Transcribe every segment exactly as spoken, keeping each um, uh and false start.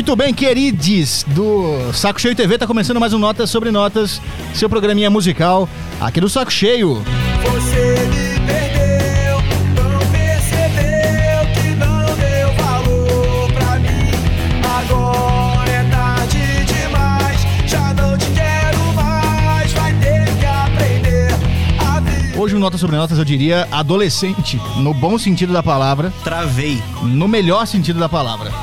Muito bem, queridos do Saco Cheio T V, tá começando mais um Notas sobre Notas, seu programinha musical aqui do Saco Cheio. Você me perdeu, não percebeu que não deu valor pra mim. Agora é tarde demais, já não te quero mais, vai ter que aprender a viver. Hoje o Notas sobre Notas eu diria adolescente, no bom sentido da palavra. Travei. No melhor sentido da palavra.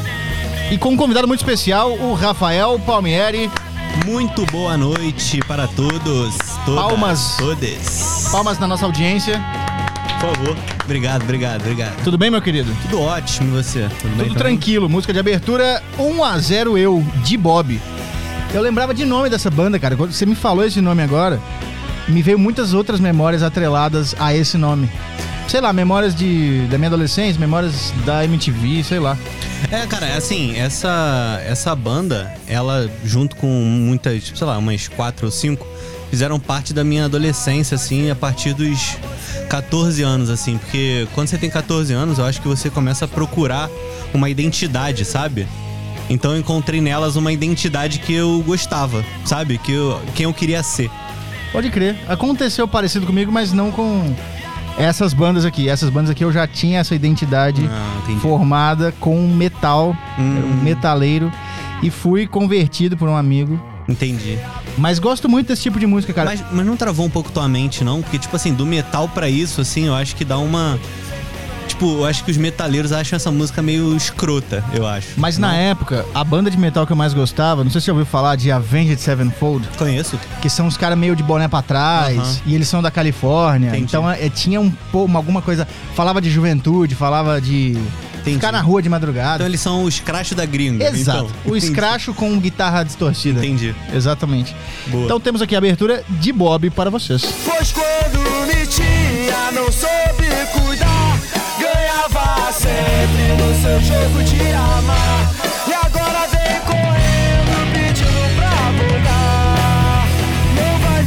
E com um convidado muito especial, o Rafael Palmieri. Muito boa noite para todos. Todas, Palmas. Todes. Palmas na nossa audiência. Por favor. Obrigado, obrigado, obrigado. Tudo bem, meu querido? Tudo ótimo, e você? Tudo, bem Tudo também? tranquilo. Música de abertura um a zero Eu, de Bob. Eu lembrava de nome dessa banda, cara. Quando você me falou esse nome agora, me veio muitas outras memórias atreladas a esse nome. Sei lá, memórias de, da minha adolescência, memórias da M T V, sei lá. É, cara, assim, essa, essa banda, ela, junto com muitas, sei lá, umas quatro ou cinco, fizeram parte da minha adolescência, assim, a partir dos catorze anos, assim. Porque quando você tem catorze anos, eu acho que você começa a procurar uma identidade, sabe? Então eu encontrei nelas uma identidade que eu gostava, sabe? Que eu, quem eu queria ser. Pode crer. Aconteceu parecido comigo, mas não com essas bandas aqui. Essas bandas aqui eu já tinha essa identidade Ah, formada com metal, Hum. era um metaleiro, e fui convertido por um amigo. Entendi. Mas gosto muito desse tipo de música, cara. Mas, mas não travou um pouco tua mente, não? Porque, tipo assim, do metal pra isso, assim, eu acho que dá uma... Tipo, eu acho que os metaleiros acham essa música meio escrota, eu acho. Mas não? na época, a banda de metal que eu mais gostava, não sei se você ouviu falar de Avenged Sevenfold, Conheço. que são os caras meio de boné pra trás, Aham. e eles são da Califórnia. Entendi. Então é, tinha um pouco, alguma coisa, falava de juventude, falava de Entendi. ficar na rua de madrugada. Então eles são os crash da gringa. Exato, Então. o Entendi. escracho com guitarra distorcida. Entendi. Exatamente. Boa. Então temos aqui a abertura de Bob para vocês. Pois quando me tinha, não soube cuidar, ganhava sempre no seu jogo de amar. E agora vem correndo pedindo pra voltar, não vai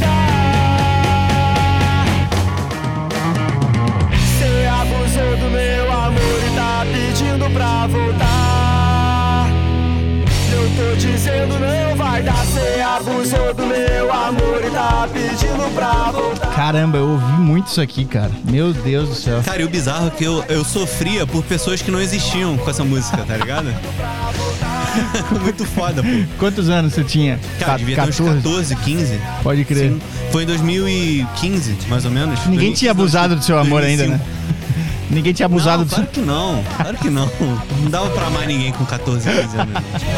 dar. Cê abusou do meu amor e tá pedindo pra voltar. Eu tô dizendo não vai dar. Cê abusou do meu amor e tá pedindo pra voltar. Caramba, eu ouvi muito isso aqui, cara. Meu Deus do céu. Cara, e o bizarro é que eu, eu sofria por pessoas que não existiam com essa música, tá ligado? Muito foda, pô. Quantos anos você tinha? Cara, Ca- devia ter uns catorze, quinze. Pode crer. Sim. Foi em dois mil e quinze, mais ou menos. Ninguém tinha abusado do seu amor ainda, né? dois mil e cinco. Ninguém tinha abusado Não, do seu... claro que não. Claro que não. Não dava pra amar ninguém com catorze, quinze anos.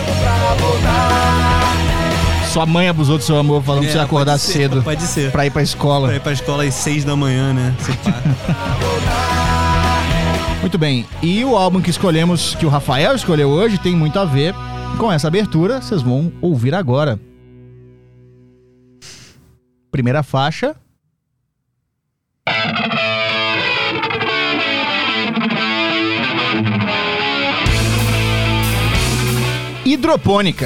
Sua mãe abusou do seu amor, falando pra você É, acordar pode ser, cedo Pode ser. pra ir pra escola. Pra ir pra escola às seis da manhã, né? Se pá. Muito bem. E o álbum que escolhemos, que o Rafael escolheu hoje, tem muito a ver com essa abertura. Vocês vão ouvir agora. Primeira faixa. Hidropônica.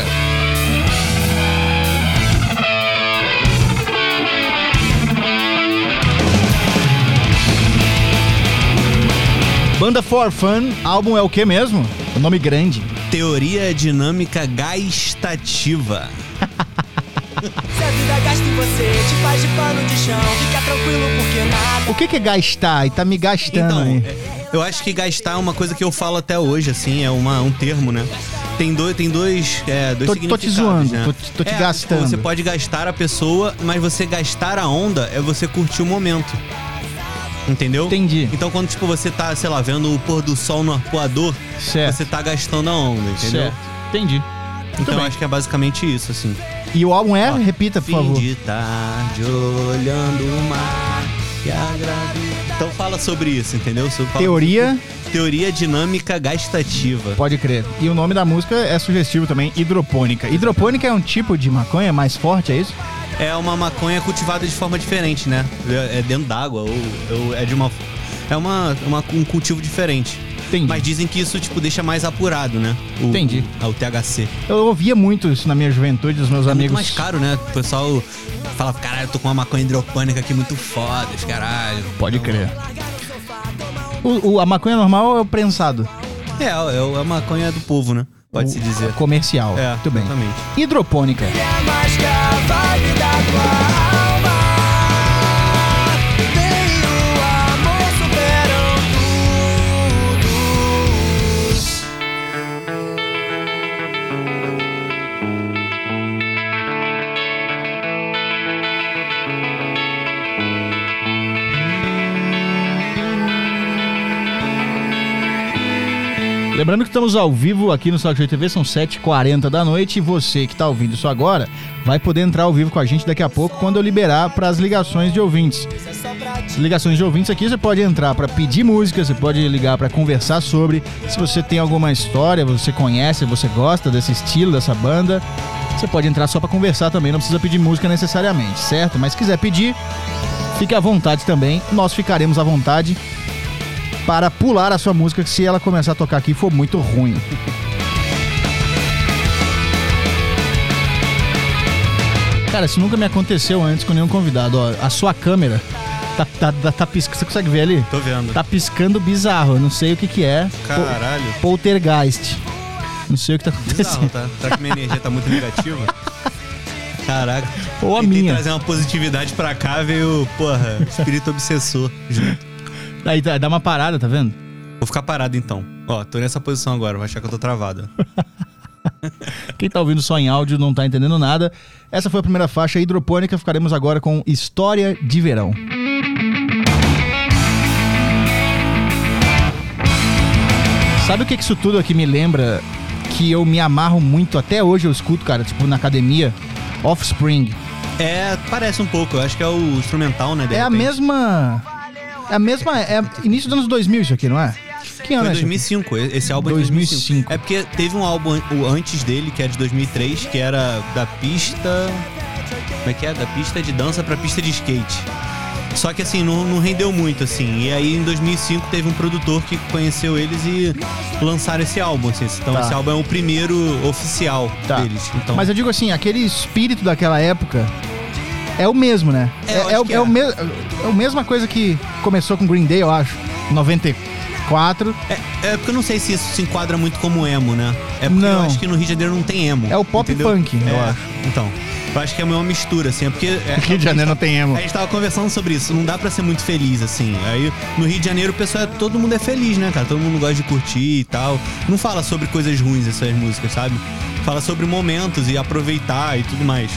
Banda For Fun, álbum é o que mesmo? O nome grande. Teoria dinâmica gastativa. Se a vida gasta em você, te faz de pano de chão, fica tranquilo porque nada. O que que é gastar? E tá me gastando Então, aí. é, eu acho que gastar é uma coisa que eu falo até hoje, assim, é uma, um termo, né? Tem dois, tem dois, é, dois Tô- tô te significados, zoando, né? tô te- tô te É, gastando. tipo, você pode gastar a pessoa, mas você gastar a onda é você curtir o momento. Entendeu? Entendi. Então quando, tipo, você tá, sei lá, vendo o pôr do sol no arpoador, Certo. você tá gastando a onda, entendeu? Certo. Entendi. Então eu bem. acho que é basicamente isso, assim. E o álbum é? Ó, Repita, por fim favor. de tarde, olhando o mar e a gravidade. Então fala sobre isso, entendeu? Sobre- fala- Teoria, Teoria dinâmica gastativa. pode crer. E o nome da música é sugestivo também, hidropônica. Hidropônica é um tipo de maconha mais forte, é isso? É uma maconha cultivada de forma diferente, né? É é dentro d'água, ou, ou é de uma... É uma, uma- um cultivo diferente. Entendi. Mas dizem que isso, tipo, deixa mais apurado, né? O, Entendi. O, o T H C. Eu ouvia muito isso na minha juventude, dos meus É amigos. muito mais caro, né? O pessoal fala, caralho, eu tô com uma maconha hidropônica aqui muito foda, esse caralho. Pode crer. O, o- a maconha normal é o prensado. É, é a maconha do povo, né? Pode-se dizer. Comercial. É, Muito bem. exatamente. Hidropônica. É mais que a vibe da tua alma. Vem o amor superam Lembrando que estamos ao vivo aqui no Salto T V, são sete e quarenta da noite e você que está ouvindo isso agora vai poder entrar ao vivo com a gente daqui a pouco quando eu liberar para as ligações de ouvintes. As ligações de ouvintes aqui você pode entrar para pedir música, você pode ligar para conversar sobre. Se você tem alguma história, você conhece, você gosta desse estilo, dessa banda, você pode entrar só para conversar também, não precisa pedir música necessariamente, certo? Mas se quiser pedir, fique à vontade também, nós ficaremos à vontade para pular a sua música se ela começar a tocar aqui e for muito ruim. Cara, isso nunca me aconteceu antes com nenhum convidado. Ó, a sua câmera tá, tá, tá, tá piscando. Você consegue ver ali? Tô vendo. Tá piscando bizarro. Eu não sei o que que é. Caralho. Pol- Poltergeist. Não sei o que tá acontecendo. Bizarro, tá? Será que minha energia tá muito negativa? Caraca. Ou a Tentei minha. trazer uma positividade pra cá, veio, porra, espírito obsessor junto. Aí tá- dá uma parada, tá vendo? Vou ficar parado então. Ó, tô nessa posição agora, vai achar que eu tô travado. Quem tá ouvindo só em áudio não tá entendendo nada. Essa foi a primeira faixa hidropônica. Ficaremos agora com História de Verão. Sabe o que que isso tudo aqui me lembra? Que eu me amarro muito, até hoje eu escuto, cara, tipo na academia, Offspring. É, parece um pouco, eu acho que é o instrumental, né? de É a repente. mesma... É a mesma... É início dos anos dois mil isso aqui, não é? Que ano Foi é dois isso mil e aqui? cinco, esse álbum é de dois mil e dois mil e cinco. cinco. É porque teve um álbum o antes dele, que é de dois mil e três, que era da pista... Como é que é? Da pista de dança pra pista de skate. Só que assim, não, não rendeu muito, assim. E aí em dois mil e cinco teve um produtor que conheceu eles e lançaram esse álbum, assim. Então Tá. esse álbum é o primeiro oficial Tá. deles. Então, Mas eu digo assim, aquele espírito daquela época é o mesmo, né? É, É, eu é, acho o- que é é. o me- é a mesma coisa que começou com Green Day, eu acho, em noventa e quatro. É, é porque eu não sei se isso se enquadra muito como emo, né? É porque Não. eu acho que no Rio de Janeiro não tem emo. É o pop entendeu? punk, eu É, acho. Então, eu acho que é uma mistura, assim. É porque... É, Rio de Janeiro não tem emo. A gente tava conversando sobre isso, não dá pra ser muito feliz, assim. Aí, no Rio de Janeiro, o pessoal, é- todo mundo é feliz, né, cara? Todo mundo gosta de curtir e tal. Não fala sobre coisas ruins essas músicas, sabe? Fala sobre momentos e aproveitar e tudo mais.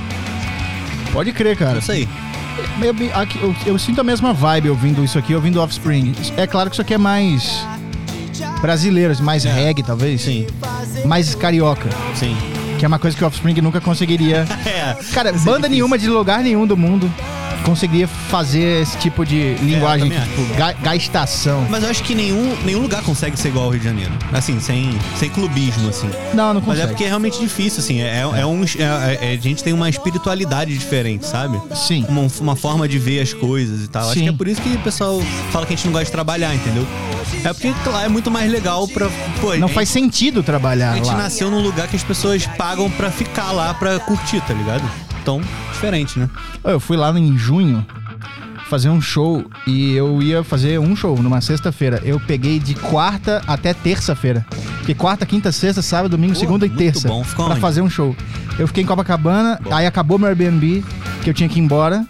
Pode crer, cara. É isso aí. Eu, aqui- eu- eu sinto a mesma vibe ouvindo isso aqui, ouvindo Offspring. É claro que isso aqui é mais brasileiro, mais É. reggae, talvez. Sim, Mais carioca. sim. Que é uma coisa que o Offspring nunca conseguiria. É. Cara, Isso é banda difícil. nenhuma de lugar nenhum do mundo conseguiria fazer esse tipo de linguagem, também tipo, ga- gastação. Mas eu acho que nenhum, nenhum lugar consegue ser igual ao Rio de Janeiro. Assim, sem, sem clubismo, assim. Não, não Mas consegue. é porque é realmente difícil, assim. É, é um, é- é- a gente tem uma espiritualidade diferente, sabe? Sim. Uma, uma forma de ver as coisas e tal. Acho Sim. que é por isso que o pessoal fala que a gente não gosta de trabalhar, entendeu? É porque lá é muito mais legal pra... Pô, Não a faz gente, sentido trabalhar a gente lá. nasceu num lugar que as pessoas pagam pra ficar lá, pra curtir, tá ligado? Então, diferente, né? Eu fui lá em junho fazer um show e eu ia fazer um show numa sexta-feira. Eu peguei de quarta até terça-feira. Fiquei quarta, quinta, sexta, sábado, domingo, Pô, segunda e muito terça. bom. Ficou pra onde? fazer um show. Eu fiquei em Copacabana, aí acabou meu Airbnb, que eu tinha que ir embora.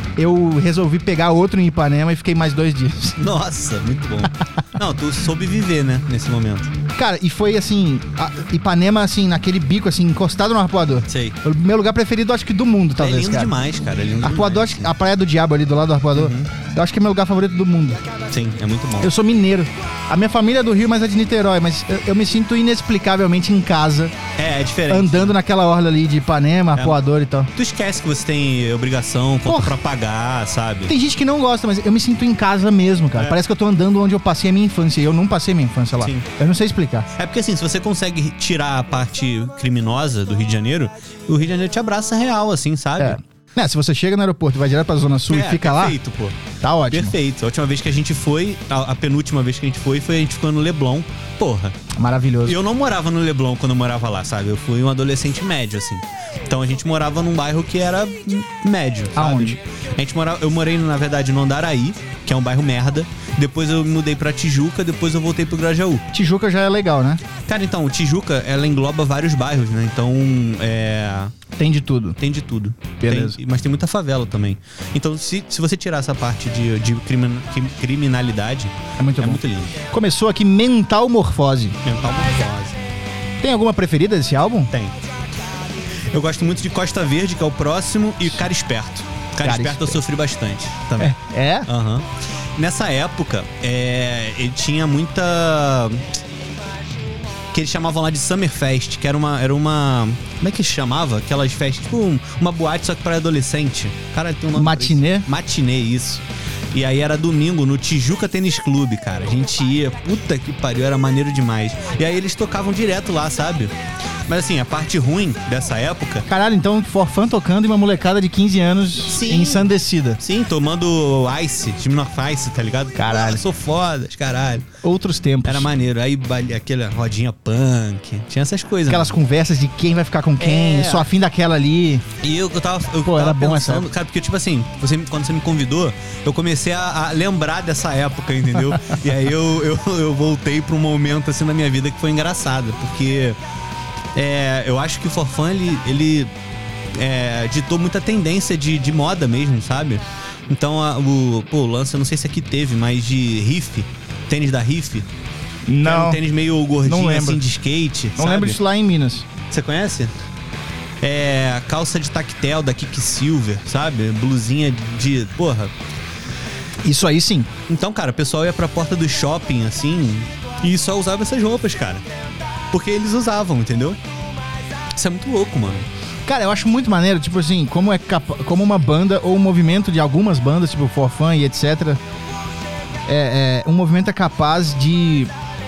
Eu resolvi pegar outro em Ipanema e fiquei mais dois dias. Nossa, muito bom. Não, tu soube viver, né, nesse momento. Cara, e foi assim, a- Ipanema, assim, naquele bico, assim, encostado no Arpoador. Sei. O meu lugar preferido, acho que do mundo, talvez, é lindo cara. demais, cara. É lindo Arpoador, demais. acho que- a Praia do Diabo ali do lado do Arpoador, eu acho que é meu lugar favorito do mundo. Sim, é muito bom. Eu sou mineiro. A minha família é do Rio, mas é de Niterói. Mas eu, eu me sinto inexplicavelmente em casa, É, é diferente. andando naquela orla ali de Ipanema, Arpoador e tal. Tu esquece que você tem obrigação, conta Porra. pra pagar, sabe? Tem gente que não gosta, mas eu me sinto em casa mesmo, cara. É. Parece que eu tô andando onde eu passei a minha infância. E eu não passei minha infância lá. Sim. Eu não sei explicar. É porque assim, se você consegue tirar a parte criminosa do Rio de Janeiro, o Rio de Janeiro te abraça real, assim, sabe? É. Né, se você chega no aeroporto e vai direto pra Zona Sul É, e fica lá, perfeito, pô. tá ótimo. Perfeito. A última vez que a gente foi, a, a penúltima vez que a gente foi, foi a gente ficou no Leblon. Porra. Maravilhoso. Eu não morava no Leblon quando eu morava lá, sabe? Eu fui um adolescente médio, assim. Então a gente morava num bairro que era médio, sabe? Aonde? A gente morava, eu morei, na verdade, no Andaraí, que é um bairro merda. Depois eu me mudei pra Tijuca, depois eu voltei pro Grajaú. Tijuca já é legal, né? Cara, então, Tijuca, ela engloba vários bairros, né? Então, é... Tem de tudo. Tem de tudo. Beleza. Tem- mas tem muita favela também. Então, se, se você tirar essa parte de, de crimin- crim- criminalidade, É muito é bom. muito lindo. Começou aqui Mental Morfose. Mental morfose. Tem alguma preferida desse álbum? Tem. Eu gosto muito de Costa Verde, que é o próximo, e Cara Esperto. Cara, Cara Esperto eu Esperto. sofri bastante também. É? É? Aham. Nessa época, é, ele tinha muita... que eles chamavam lá de Summerfest, que era uma... Era uma como é que chamava? Aquelas festas, tipo um- uma boate, só que para adolescente. Cara, tem um nome pra isso. Matinê? Matinê, isso. E aí era domingo no Tijuca Tênis Clube, cara. A gente ia, puta que pariu, era maneiro demais. E aí eles tocavam direto lá, sabe? Mas assim, a parte ruim dessa época... Caralho, então Forfã tocando e uma molecada de quinze anos Sim. ensandecida. Sim, tomando Ice, Smirnoff Ice, tá ligado? Caralho. Ah, sou foda, caralho. Outros tempos. Era maneiro. Aí baile- aquela rodinha punk. Tinha essas coisas. Aquelas conversas de quem vai ficar com quem, É. sou afim daquela ali. E eu, eu tava, eu Pô, tava era bom essa pensando, época. cara, porque tipo assim, você, me- quando você me convidou, eu comecei a, a lembrar dessa época, entendeu? E aí eu, eu, eu voltei pra um momento assim na minha vida que foi engraçado, porque é, eu acho que o Forfã, ele, ele é, ditou muita tendência de, de moda mesmo, sabe? Então a- o, pô, o lance, eu não sei se aqui teve, mas de riff, tênis da riff. Que era Não, um tênis meio gordinho, não lembro. assim, de skate. não sabe? lembro disso lá em Minas. Você conhece? É, calça de tactel da Quicksilver, sabe? Blusinha de... Porra. Isso aí sim. Então, cara, o pessoal ia pra porta do shopping, assim, e só usava essas roupas, cara. Porque eles usavam, entendeu? Isso é muito louco, mano. Cara, eu acho muito maneiro, tipo assim, como é capa- como uma banda ou um movimento de algumas bandas, tipo Forfã e etcétera. É, é, um movimento é capaz de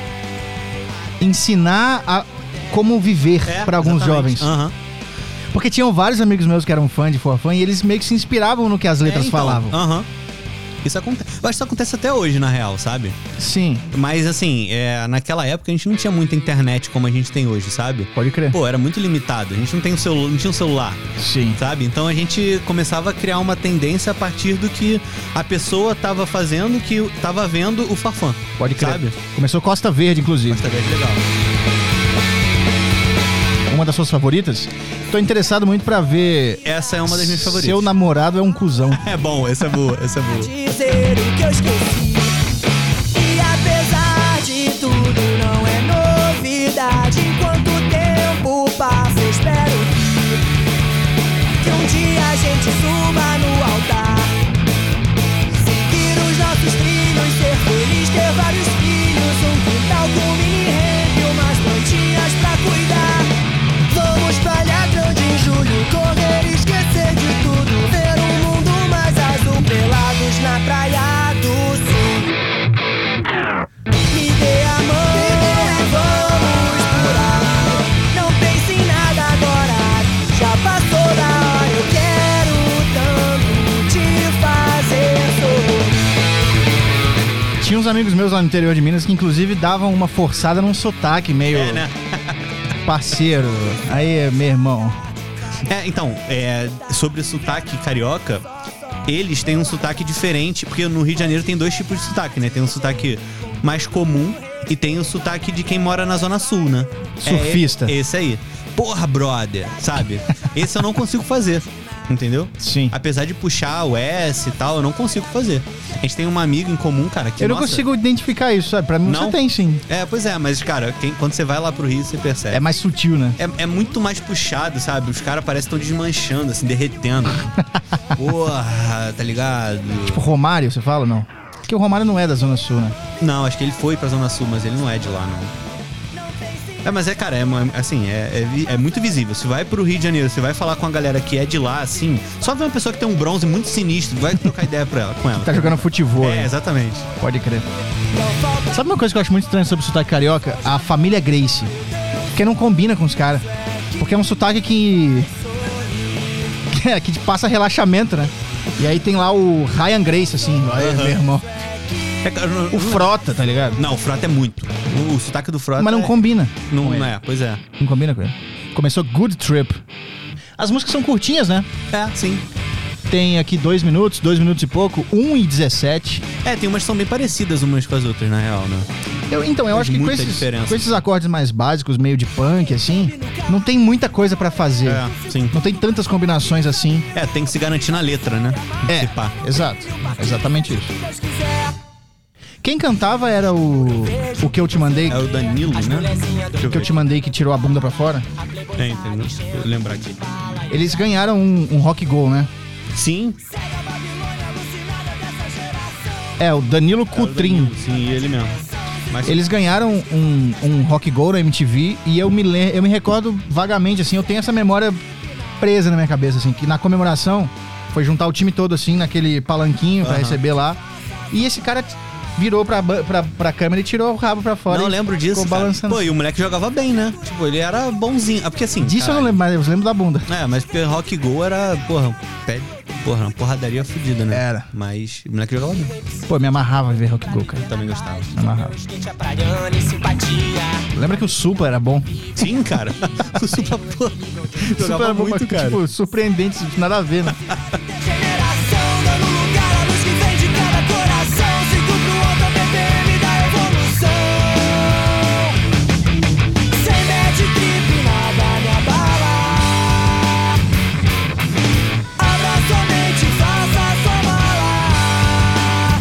ensinar a como viver É, pra alguns exatamente. jovens. Aham. Porque tinham vários amigos meus que eram fã de Forfã e eles meio que se inspiravam no que as letras É, então, falavam. Aham. Isso acontece. Eu acho que isso acontece até hoje, na real, sabe? Sim, Mas, assim, é, naquela época a gente não tinha muita internet como a gente tem hoje, sabe? pode crer. Pô, era muito limitado. A gente não, tem um celu- não tinha um celular. Sim. Sabe? Então a gente começava a criar uma tendência a partir do que a pessoa tava fazendo, que tava vendo o Forfã. Pode crer. Sabe? Começou Costa Verde, inclusive. Costa Verde legal. Uma das suas favoritas? Tô interessado muito pra ver. Essa é uma das minhas favoritas. Seu namorado é um cuzão. É bom, essa é boa, essa é boa. Dizer o que eu esqueci. E apesar de tudo, não é novidade. Enquanto o tempo passa, eu espero que, que um dia a gente suba no altar. Seguir os nossos trilhos, ser feliz, ter vários filhos. Um quintal com mini rede e umas plantinhas pra cuidar. Vamos pra Ilha Grande em julho, correr, esquecer de tudo, ver um mundo mais azul, pelados na praia do sul. Me dê a mão e vamos por aí. Não pense em nada agora, já passou da hora. Eu quero tanto te fazer sorrir. Tinha uns amigos meus lá no interior de Minas que inclusive davam uma forçada num sotaque meio É, né? parceiro. Aí, meu irmão. É, então, é, sobre o sotaque carioca, eles têm um sotaque diferente, porque no Rio de Janeiro tem dois tipos de sotaque, né? Tem um sotaque mais comum e tem o sotaque de quem mora na Zona Sul, né? Surfista. É esse aí. Porra, brother, sabe? Esse eu não consigo fazer, entendeu? Sim. Apesar de puxar o S e tal, eu não consigo fazer. A gente tem uma amiga em comum, cara, que Eu não nossa, consigo identificar isso, sabe? Pra mim Não? você tem sim. É, pois é, mas, cara, quem- quando você vai lá pro Rio, você percebe. É mais sutil, né? É, é muito mais puxado, sabe? Os caras parecem que estão desmanchando, assim, derretendo. Porra, tá ligado? O Romário, você fala não? Porque o Romário não é da Zona Sul, né? Não, acho que ele foi pra Zona Sul, mas ele não é de lá, não. É, mas é, cara, é, uma- assim, é, é, vi- é muito visível. Você vai pro Rio de Janeiro, você vai falar com a galera que é de lá, assim, só ver uma pessoa que tem um bronze muito sinistro, vai trocar ideia pra ela, com ela. Tá jogando futebol. É, né? exatamente. Pode crer. Sabe uma coisa que eu acho muito estranha sobre o sotaque carioca? A família Grace. Porque não combina com os caras. Porque é um sotaque que... que, é, que passa relaxamento, né? E aí tem lá o Ryan Grace, assim. Aí, Aham. meu irmão. É, cara, não- O Frota, tá ligado? Não, o Frota é muito. O, o sotaque do Frota Mas não é, combina. Não, com ele. não é, pois é. Não combina com ele. Começou Good Trip. As músicas são curtinhas, né? É, sim. Tem aqui dois minutos, dois minutos e pouco, um e dezessete. É, tem umas que são bem parecidas umas com as outras, na real, né? Eu, então, eu Faz acho que com muita esses, diferença. com esses acordes mais básicos, meio de punk, assim, não tem muita coisa pra fazer. É, sim. Não tem tantas combinações assim. É, tem que se garantir na letra, né? É, Se pá. exato. Exatamente isso. Quem cantava era o... O que eu te mandei... É o Danilo, né? Deixa eu O que eu ver. te mandei que tirou a bunda pra fora. É, entendeu? Deixa eu lembrar aqui. Eles ganharam um, um Rock Go, né? Sim. É, o Danilo é o Cutrim. Danilo, sim, ele mesmo. Mas Eles ganharam um, um Rock Go na M T V e eu me, le- eu me recordo vagamente, assim, eu tenho essa memória presa na minha cabeça, assim, que na comemoração foi juntar o time todo, assim, naquele palanquinho pra Aham. receber lá. E esse cara t- virou pra, ba- pra, pra câmera e tirou o rabo pra fora. Não e lembro disso, ficou cara. balançando. Pô, e o moleque jogava bem, né? Tipo, ele era bonzinho. Ah, porque assim... Disso eu não caralho. lembro, mas eu lembro da bunda. É, mas porque Rock Go era, porra, pé, porra, uma porradaria fodida, né? Era. Mas o moleque jogava bem. Pô, me amarrava em ver Rock Go, cara. Eu também gostava. Me amarrava. Lembra que o Supla era bom? Sim, cara. O Supla, pô, O Supla jogava era bom, muito, mas, cara. tipo, surpreendente, nada a ver, né? Geração dando lugar à luz que vem de cada coração. Sinto pro alto a B P M da evolução. Sem bad trip, nada me abala. Abra sua mente, faça sua mala.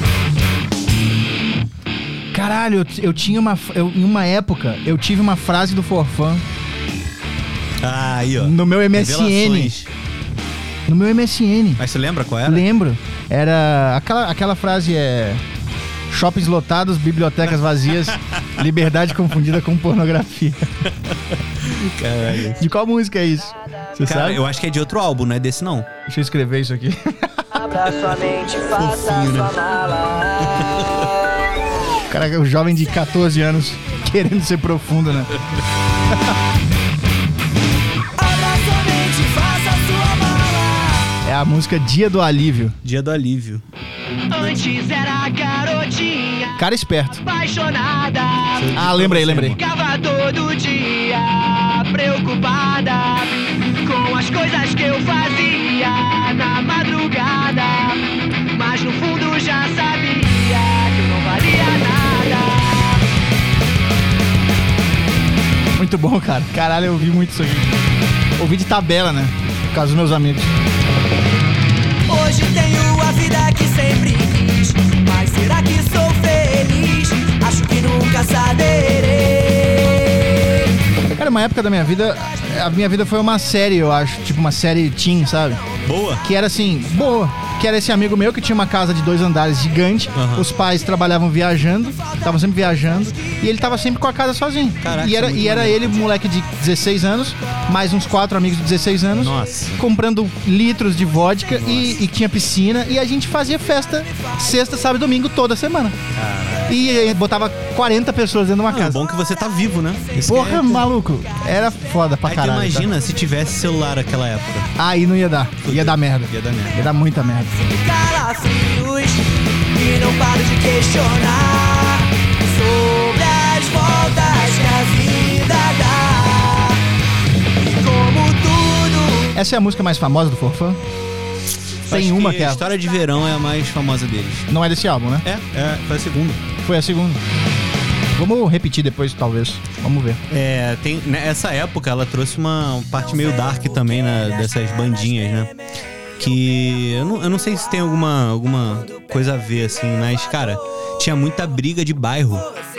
Caralho, eu, eu tinha uma... Eu, em uma época, eu tive uma frase do Forfã Ah, aí, ó. no meu M S N. Revelações. No meu M S N. Mas você lembra qual era? Lembro. Era... Aquela, aquela frase é... Shoppings lotados, bibliotecas vazias, liberdade confundida com pornografia. Caralho. De qual música é isso? Você Cara, sabe? eu acho que é de outro álbum, não é desse não. Deixa eu escrever isso aqui. Abra sua mente, faça Fofinho, né? sua mala. Cara, o jovem de catorze anos querendo ser profundo, né? Abra sua mente, faça sua mala. É a música Dia do Alívio. Dia do Alívio. Antes era garotinha, Cara esperto. apaixonada. Ah, lembrei, lembrei. Ficava todo dia preocupada com as coisas que eu fazia na madrugada. Mas no fundo já sabia que eu não valia nada. Muito bom, cara. Caralho, eu ouvi muito isso aqui. Ouvi de tabela, né? Por causa dos meus amigos. Hoje tenho a vida que sempre quis, mas será que sou feliz? Acho que nunca saberei. Cara, uma época da minha vida, a minha vida foi uma série, eu acho. Tipo uma série teen, sabe? Boa. Que era assim, boa. Que era esse amigo meu que tinha uma casa de dois andares gigante. Aham. Os pais trabalhavam viajando, estavam sempre viajando. E ele tava sempre com a casa sozinho. Caraca, e era, isso é muito e era maneiro. ele, moleque de dezesseis anos, mais uns quatro amigos de dezesseis anos. Nossa. Comprando litros de vodka e, e tinha piscina. E a gente fazia festa sexta, sábado e domingo toda semana. E, eh, botava quarenta pessoas dentro de uma Ah, é casa. bom que você tá vivo, né? Isso Porra, que é- maluco. Era foda pra Aí tu caralho. tá? imagina se tivesse celular naquela época. Aí não ia dar. Ia dar merda. Ia dar merda. Ia dar muita merda. Calafrios e não paro de questionar sobre as voltas que a vida dá. E como tudo Essa é a música mais famosa do Forfã? Tem Acho uma que que é. a História de Verão é a mais famosa deles. Não é desse álbum, né? É, é, foi a segunda. Foi a segunda. Vamos repetir depois, talvez. Vamos ver. É, tem, nessa época ela trouxe uma parte meio dark também, né, dessas bandinhas, né? Que eu não, eu não sei se tem alguma, alguma coisa a ver, assim, mas, cara, tinha muita briga de bairro.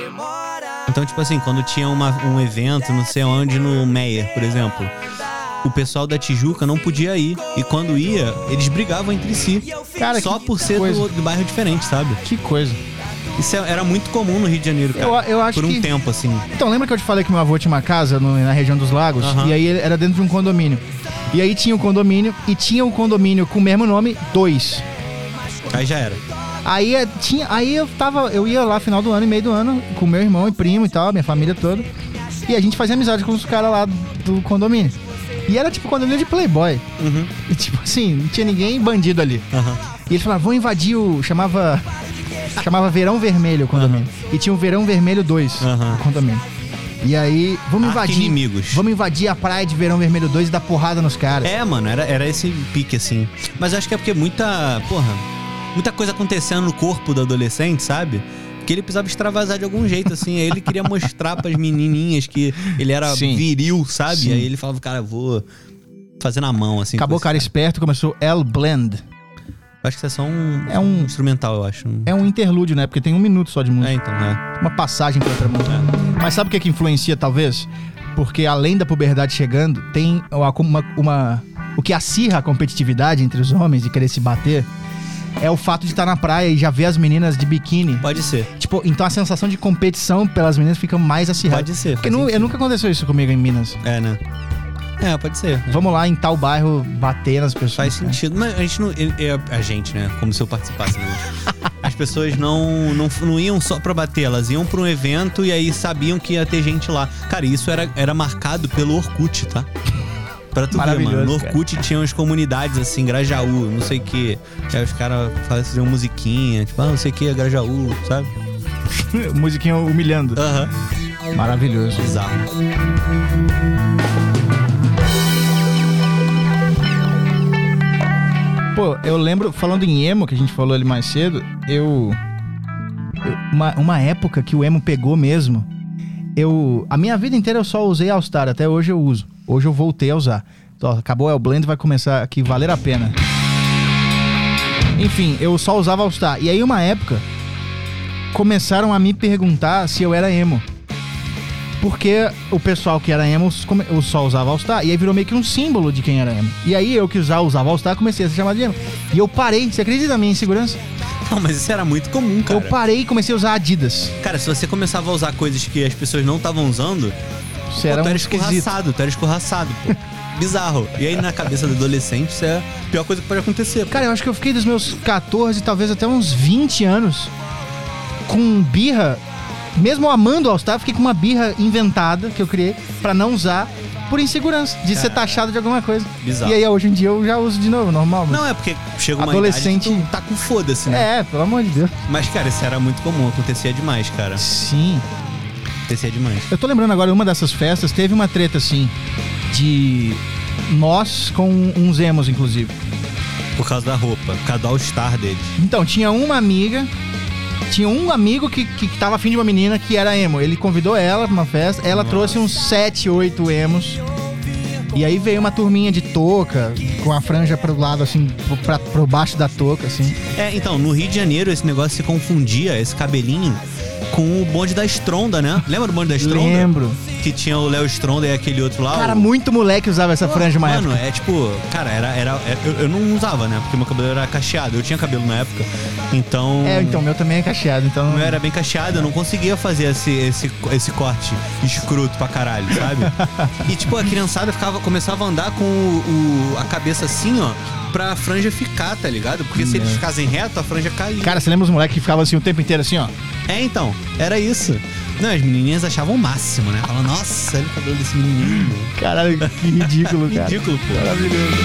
Então, tipo assim, quando tinha uma, um evento, não sei onde, no Meyer, por exemplo, o pessoal da Tijuca não podia ir. E quando ia, eles brigavam entre si. Cara, só que por ser coisa. do, do bairro diferente, sabe? Que coisa. Isso é- era muito comum no Rio de Janeiro, cara. Eu- eu acho por um que- tempo, assim. Então, lembra que eu te falei que meu avô tinha uma casa no- na região dos lagos? Aham. E aí ele era dentro de um condomínio. E aí tinha o condomínio e tinha o condomínio com o mesmo nome, dois. Aí já era. Aí eh, tinha, aí eu tava, eu ia lá final do ano e meio do ano com meu irmão e primo e tal, minha família toda. E a gente fazia amizade com os caras lá do condomínio. E era tipo condomínio de playboy. Uhum. E tipo assim, não tinha ninguém bandido ali. Aham. E eles falavam, vão invadir o... Chamava... Chamava Verão Vermelho o condomínio. E tinha o Verão Vermelho dois, Aham. o condomínio. E aí, vamos invadir... Arqui-inimigos. Vamos invadir a praia de Verão Vermelho dois e dar porrada nos caras. É, mano, era, era esse pique, assim. Mas eu acho que é porque muita, porra, muita coisa acontecendo no corpo do adolescente, sabe? Porque ele precisava extravasar de algum jeito, assim. Aí ele queria mostrar pras menininhas que ele era Sim. viril, sabe? Sim. Aí ele falava, cara, eu vou fazer na mão, assim. Acabou o com cara esse esperto, começou L Blend. Eu acho que isso é só um, É um- instrumental, eu acho. É um interlúdio, né? Porque tem um minuto só de música. É, então, né? Uma passagem pra outra música. Mas sabe o que, que influencia, talvez? Porque além da puberdade chegando, tem uma, uma, uma- o que acirra a competitividade entre os homens de querer se bater é o fato de estar na praia e já ver as meninas de biquíni. Pode ser. Tipo, então a sensação de competição pelas meninas fica mais acirrada. Pode ser. Porque faz nu- sentido. eu nunca aconteceu isso comigo em Minas. É, né? É, pode ser. Vamos lá em tal bairro bater nas pessoas. Faz né? sentido. Mas a gente não. é- A gente, né? Como se eu participasse, né? As pessoas não, não, não iam só pra bater, elas iam pra um evento e aí sabiam que ia ter gente lá. Cara, isso era, era marcado pelo Orkut, tá? Pra tu ver, Maravilhoso, mano. No cara. Orkut tinha umas comunidades assim, Grajaú, não sei o que. Aí os caras faziam musiquinha, tipo, ah, não sei o que, Grajaú, sabe? Musiquinha humilhando. Aham. Maravilhoso. Bizarro. Pô, eu lembro, falando em emo, que a gente falou ali mais cedo, eu... eu- uma, uma época que o emo pegou mesmo, eu... A minha vida inteira eu só usei All Star, até hoje eu uso. Hoje eu voltei a usar. Então, acabou o El Blend, vai começar aqui, valer a pena. Enfim, eu só usava All Star. E aí, uma época, começaram a me perguntar se eu era emo. Porque o pessoal que era emo come- eu só usava All Star. E aí virou meio que um símbolo de quem era emo. E aí eu que usava, usava All Star, comecei a ser chamado de emo. E eu parei. Você acredita na minha insegurança? Não, mas isso era muito comum, cara. Eu parei e comecei a usar Adidas. Cara, se você começava a usar coisas que as pessoas não estavam usando, Você pô, era tu um era esquisito. escorraçado, tu era escorraçado, pô. Bizarro. E aí na cabeça do adolescente, isso é a pior coisa que pode acontecer. pô. Cara, eu acho que eu fiquei dos meus catorze, talvez até uns vinte anos, com birra. Mesmo amando o All Star, fiquei com uma birra inventada que eu criei pra não usar por insegurança, de ser Cara, taxado de alguma coisa. bizarro. E aí hoje em dia eu já uso de novo, normal. mas- Não, é porque chega uma Adolescente- idade que tu tá com foda-se, né? É, pelo amor de Deus. Mas, cara, isso era muito comum, acontecia demais, cara. Sim. Acontecia demais. Eu tô lembrando agora, uma dessas festas teve uma treta assim, de nós com uns emos, inclusive. Por causa da roupa, por causa do All-Star deles. Então, tinha uma amiga, tinha um amigo que, que, que tava afim de uma menina que era emo. Ele convidou ela pra uma festa, ela Nossa. trouxe uns sete, oito emos. E aí veio uma turminha de touca, com a franja pro lado, assim, pro, pra, pro baixo da touca, assim. É, então, no Rio de Janeiro esse negócio se confundia, esse cabelinho, com o bonde da Stronda, né? Lembra do bonde da Stronda? Lembro. Que tinha o Léo Stronda e aquele outro lá. Cara, o... muito moleque usava essa franja uma Mano, época. é tipo, cara, era. era é, eu, eu não usava, né? Porque meu cabelo era cacheado. Eu tinha cabelo na época. Então. É, então, o meu também é cacheado, então... O meu era bem cacheado, eu não conseguia fazer esse, esse, esse corte escroto pra caralho, sabe? E tipo, a criançada ficava, começava a andar com o, o- a cabeça assim, ó, pra franja ficar, tá ligado? Porque se eles ficassem reto, a franja caía. Cara, você lembra os moleques que ficavam assim o tempo inteiro, assim, ó? É, então, era isso. Não, as menininhas achavam o máximo, né? Falavam, nossa, olha o cabelo desse menino. Caralho, que ridículo, cara. Ridículo, pô. Maravilhoso.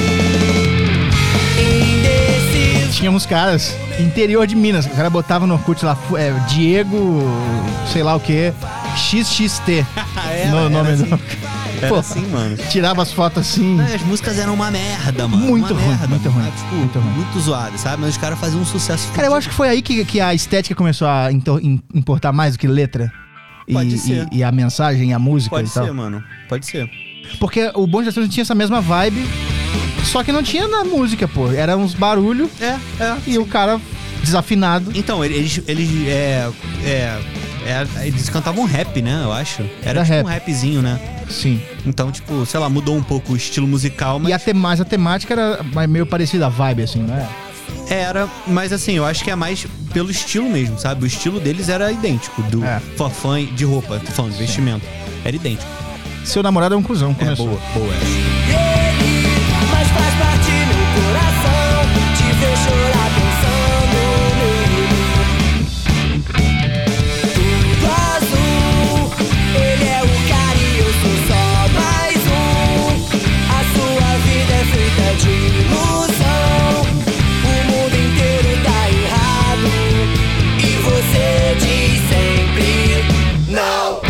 Tinha uns caras, interior de Minas, o cara botava no Orkut lá, é, Diego, sei lá o que, X X T. Era, no era nome assim. do... Era Pô, assim, mano. tirava as fotos assim. Não, as músicas eram uma merda, mano. Muito uma ruim, merda, muito mano. ruim, Tipo, muito ruim. muito zoado, sabe? Mas os caras faziam um sucesso. Cara, eu acho que foi aí que, que a estética começou a into- im- importar mais do que letra. E, Pode ser. E, e a mensagem, a música Pode e tal. ser, mano. Pode ser. Porque o Bonde das Trans tinha essa mesma vibe, só que não tinha na música, pô. Era uns barulhos É, é. e o cara desafinado. Então, eles. Eles. É. É. é, eles cantavam rap, né? Eu acho. Era Era tipo rap. um rapzinho, né? Sim. Então, tipo, sei lá, mudou um pouco o estilo musical, mas. E a te- mas a temática era mais- meio parecida, a vibe, assim, não é? Era, mas assim, eu acho que é mais pelo estilo mesmo, sabe? O estilo deles era idêntico, do É. fofã de roupa, tô falando, de vestimento. Era idêntico. Seu namorado é um cuzão, É começou. boa, boa essa. Mas faz parte meu coração te ver chorar pensando nele. Tudo azul, ele é o cara e eu sou só mais um. A sua vida é feita de ilusão. O mundo inteiro tá errado e você diz sempre não.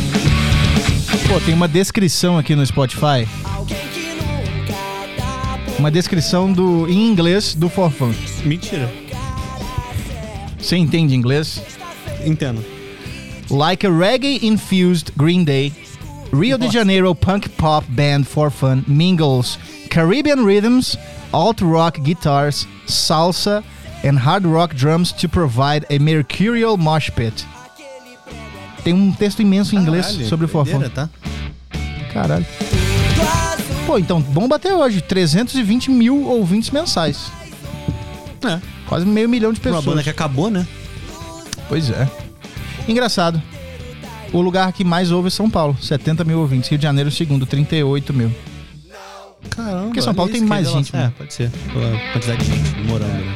Pô, tem uma descrição aqui no Spotify Alguém que nunca dá por Uma descrição do, em inglês do For Fun. Mentira. Você entende inglês? Entendo. Like a reggae-infused Green Day, Rio de Janeiro punk pop band For Fun mingles Caribbean rhythms, alt-rock guitars, salsa, and hard rock drums to provide a mercurial mosh pit. Tem um texto imenso em inglês Caralho, sobre o For Fun. doideira, tá? Caralho. Pô, então, bomba até hoje. trezentos e vinte mil ouvintes mensais. É. Quase meio milhão de Uma pessoas. banda que acabou, né? Pois é. Engraçado. O lugar que mais ouve é São Paulo. setenta mil ouvintes. Rio de Janeiro, segundo, trinta e oito mil. Caramba. Porque São Paulo olha tem isso, mais quer dizer, gente, né? É, pode ser. Pela quantidade de gente morando, né?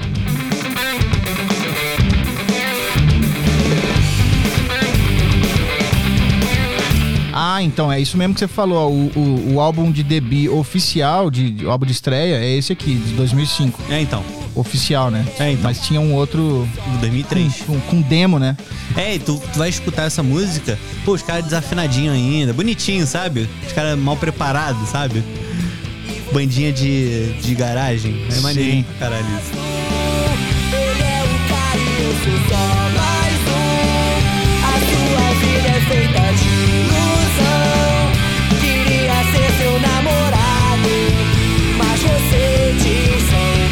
Ah, então, é isso mesmo que você falou. O, o, o álbum de debut oficial, de, o álbum de estreia, é esse aqui, de dois mil e cinco. É, então. Oficial, né? É, então. Mas tinha um outro dois mil e três. com, com demo, né? É, e tu, tu vai escutar essa música, pô, os caras desafinadinhos ainda, bonitinho, sabe? Os caras mal preparados, sabe? Bandinha de, de garagem. É Sim. maneirinho pra caralho isso. Ele é o cara e eu sou só mais um. A sua vida é feita de ilusão. Queria ser seu namorado, mas você diz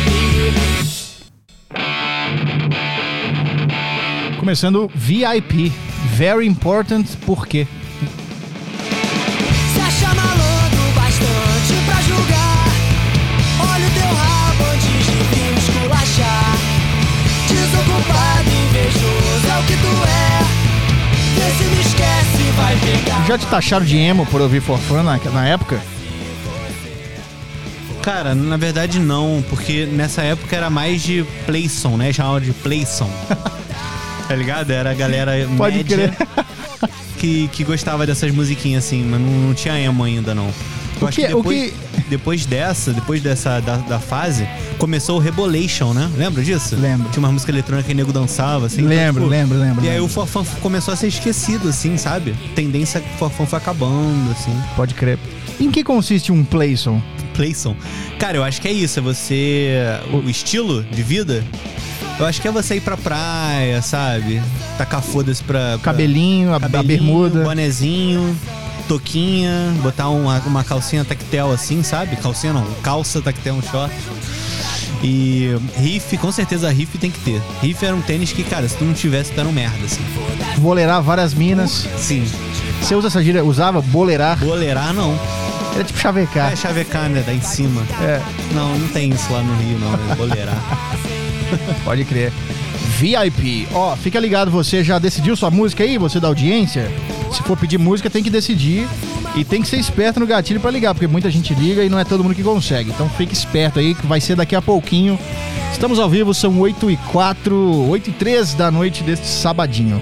sempre. Começando V I P. Very Important, por quê? Se acha malandro bastante pra julgar. Olha o teu rabo antes de vir me esculachar. Desocupado, invejoso é o que tu é. Vê se me esquece, vai pegar. Já te taxaram de emo por ouvir For Fun na, na época? Cara, na verdade não, porque nessa época era mais de playson, né? Chamava de playson. Tá ligado? Era a galera Pode média crer. que, que gostava dessas musiquinhas assim, mas não, não tinha emo ainda não. Eu O acho que- que o depois, depois dessa, depois dessa da, da fase, começou o Rebolation, né? Lembra disso? Lembro. Tinha uma música eletrônica que o nego dançava, assim. Lembro, lembro, lembro, E aí lembro. o For Fun começou a ser esquecido, assim, sabe? Tendência que o For Fun foi acabando, assim. Pode crer. Em que consiste um playson? Playson. Cara, eu acho que é isso. É você... O estilo de vida... Eu acho que é você ir pra praia, sabe? Tacar foda-se pra... pra Cabelinho, a, a cabelinho, bermuda. bonezinho, toquinha, botar uma, uma calcinha tactel assim, sabe? Calcinha não, calça tactel, um short. E riff, com certeza riff tem que ter. Riff era um tênis que, cara, se tu não tivesse, tu era um merda, assim. Boleirar várias minas. Sim. Você usa essa gíria? Usava? Boleirar? Boleirar, não. Era tipo chavecar. É chavecar, né? Da em cima. É, Não, não tem isso lá no Rio, não. É boleirar. pode crer. V I P. Ó, fica ligado, você já decidiu sua música aí? Você da audiência? Se for pedir música, tem que decidir. E tem que ser esperto no gatilho pra ligar, porque muita gente liga e não é todo mundo que consegue. Então fique esperto aí, que vai ser daqui a pouquinho. Estamos ao vivo, são oito e quatro, oito e três da noite deste sabadinho.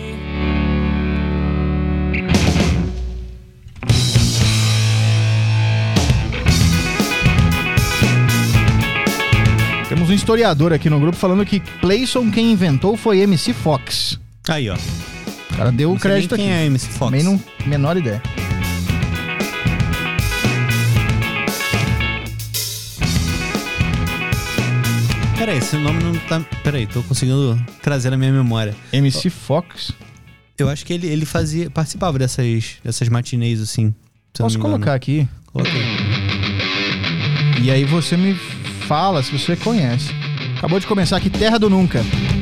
Temos um historiador aqui no grupo falando que Playson quem inventou foi M C Fox. Aí, ó. O cara deu o Não sei crédito nem aqui. quem é M C Fox. Também não, menor ideia. Peraí, esse nome não tá... Peraí, tô conseguindo trazer na minha memória. M C Fox. Eu acho que ele, ele fazia... Participava dessas, dessas matinês, assim. se eu não Posso me engano. colocar aqui. Coloca aí. E aí você me fala se você conhece. Acabou de começar aqui, Terra do Nunca.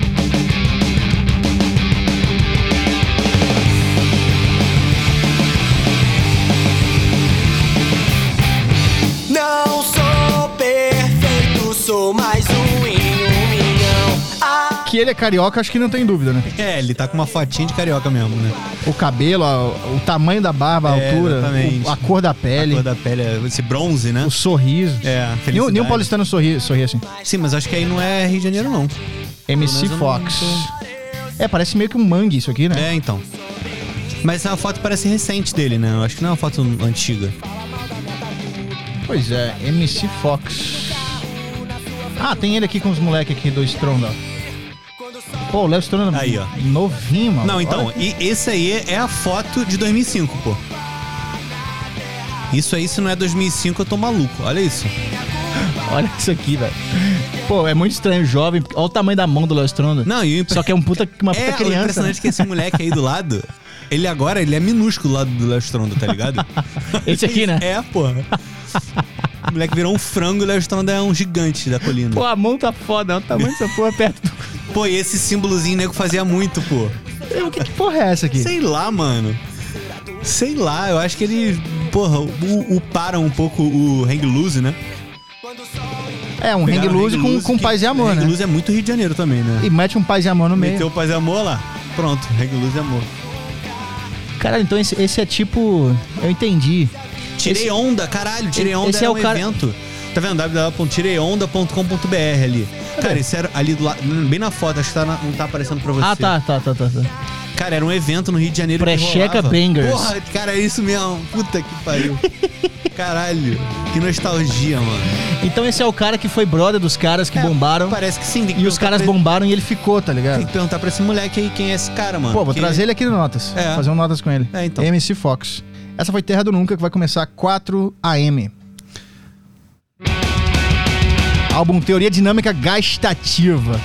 Não sou perfeito, sou mais um em um milhão. Ah, Que ele é carioca, acho que não tem dúvida, né? É, ele tá com uma fotinha de carioca mesmo, né? O cabelo, a- o tamanho da barba, a É, altura, exatamente. o- a cor da pele, A cor da pele, é esse bronze, né? o sorriso. É, a Nenhum, felicidade. nenhum paulistano sorri, sorri assim. Sim, mas acho que aí não é Rio de Janeiro, não. M C menos eu não Fox. tô- É, parece meio que um mangue isso aqui, né? É, então. Mas a foto parece recente dele, né? Eu acho que não é uma foto antiga. Pois é, M C Fox. Ah, tem ele aqui com os moleques aqui do Stronda. Pô, o Léo Stronda Aí, ó. novinho, mano. Não, então, Olha. e esse aí é a foto de dois mil e cinco, pô. Isso aí, se não é dois mil e cinco, eu tô maluco. Olha isso. Olha isso aqui, velho. Pô, é muito estranho, jovem. Olha o tamanho da mão do Léo Stronda. Não, e o impre- Só que é um puta, uma puta É, o criança. impressionante né? é que esse moleque aí do lado, ele agora, ele é minúsculo do lado do Léo Stronda, tá ligado? Esse aqui, né? É, porra. O moleque virou um frango e o Léo Stronda é um gigante da colina. Pô, a mão tá foda. Olha o tamanho dessa porra perto do... Pô, e esse símbolozinho nego fazia muito, pô. O que, que porra é essa aqui? Sei lá, mano. Sei lá, eu acho que ele, porra, o, o para um pouco o Hang Loose, né? É, um hang Pegaram loose com, com que- paz e amor, Hang né? Loose é muito Rio de Janeiro também, né? E mete um paz e amor no meio. Meteu paz e amor lá. Pronto, Hang Loose é amor. Caralho, então esse, esse é tipo... Eu entendi. Tirei Esse- onda, caralho, Tirei Onda esse é é um o cara- evento. Tá vendo? w w w ponto tirei onda ponto com ponto b r ali. Cara, isso era ali do lado, bem na foto, acho que tá na- não tá aparecendo pra você. Ah, tá, tá, tá, tá. tá. Cara, era um evento no Rio de Janeiro Precheca que rolava. Bangers. Porra, cara, é isso mesmo. Puta que pariu. Caralho, que nostalgia, mano. Então esse é o cara que foi brother dos caras que É, bombaram. Parece que sim. Tem que E os perguntar caras pra ele- bombaram e ele ficou, tá ligado? Tem que perguntar pra esse moleque aí quem é esse cara, mano. Pô, vou Porque- trazer ele aqui no Notas. É. Fazer um Notas com ele. É, então. M C Fox. Essa foi Terra do Nunca, que vai começar quatro a m Álbum Teoria Dinâmica Gastativa.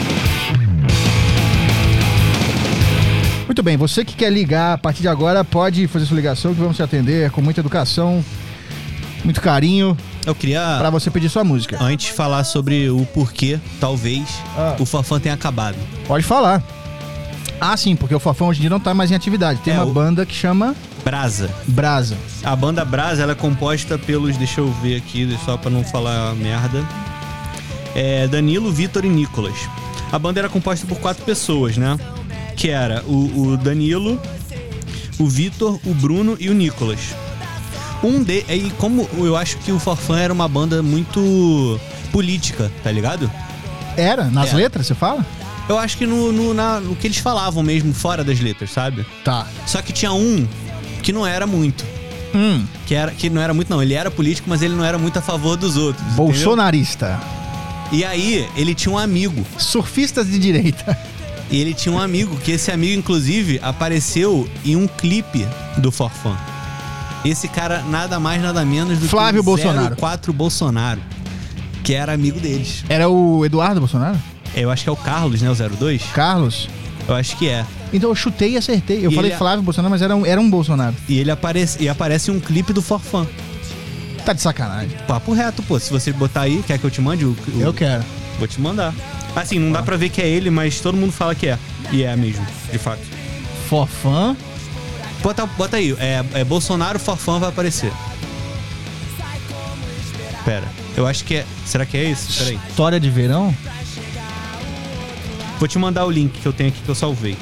Muito bem, você que quer ligar a partir de agora, pode fazer sua ligação que vamos te atender com muita educação, muito carinho, Eu queria, pra você pedir sua música. antes, falar sobre o porquê, talvez, Ah. o Fafã tenha acabado. Pode falar. Ah, sim, porque o Fafão hoje em dia não tá mais em atividade. Tem É, uma o- banda que chama Brasa. Brasa. A banda Brasa, ela é composta pelos, deixa eu ver aqui, só pra não falar merda. É Danilo, Vitor e Nicolas. A banda era composta por quatro pessoas, né? Que era o, o Danilo, o Vitor, o Bruno e o Nicolas. Um de... E como eu acho que o Forfã era uma banda muito política, tá ligado? Era? Nas É. letras, você fala? Eu acho que no, no, na- no que eles falavam mesmo, fora das letras, sabe? Tá. Só que tinha um que não era muito. Hum, Que, era, que não era muito, não. Ele era político, mas ele não era muito a favor dos outros. entendeu? bolsonarista. E aí, ele tinha um amigo. Surfistas de direita. E ele tinha um amigo, que esse amigo, inclusive, apareceu em um clipe do Forfã. Esse cara, nada mais, nada menos do Flávio que o Bolsonaro. zero quatro Bolsonaro. Que era amigo deles. Era o Eduardo Bolsonaro? Eu acho que é o Carlos, né? O zero dois? Carlos? Eu acho que é. Então eu chutei e acertei. Eu E falei ele- Flávio Bolsonaro, mas era um, era um Bolsonaro. E ele aparece, e aparece em um clipe do Forfã. Tá de sacanagem. Papo reto, pô. Se você botar aí, quer que eu te mande o... o- Eu quero. Vou te mandar. Assim, não dá pra ver que é ele, mas todo mundo fala que é. E é mesmo, de fato. Forfã. Bota, bota aí, é, é Bolsonaro Forfã vai aparecer. Pera, eu acho que é... Será que é esse? Pera aí. História de verão? Vou te mandar o link que eu tenho aqui que eu salvei.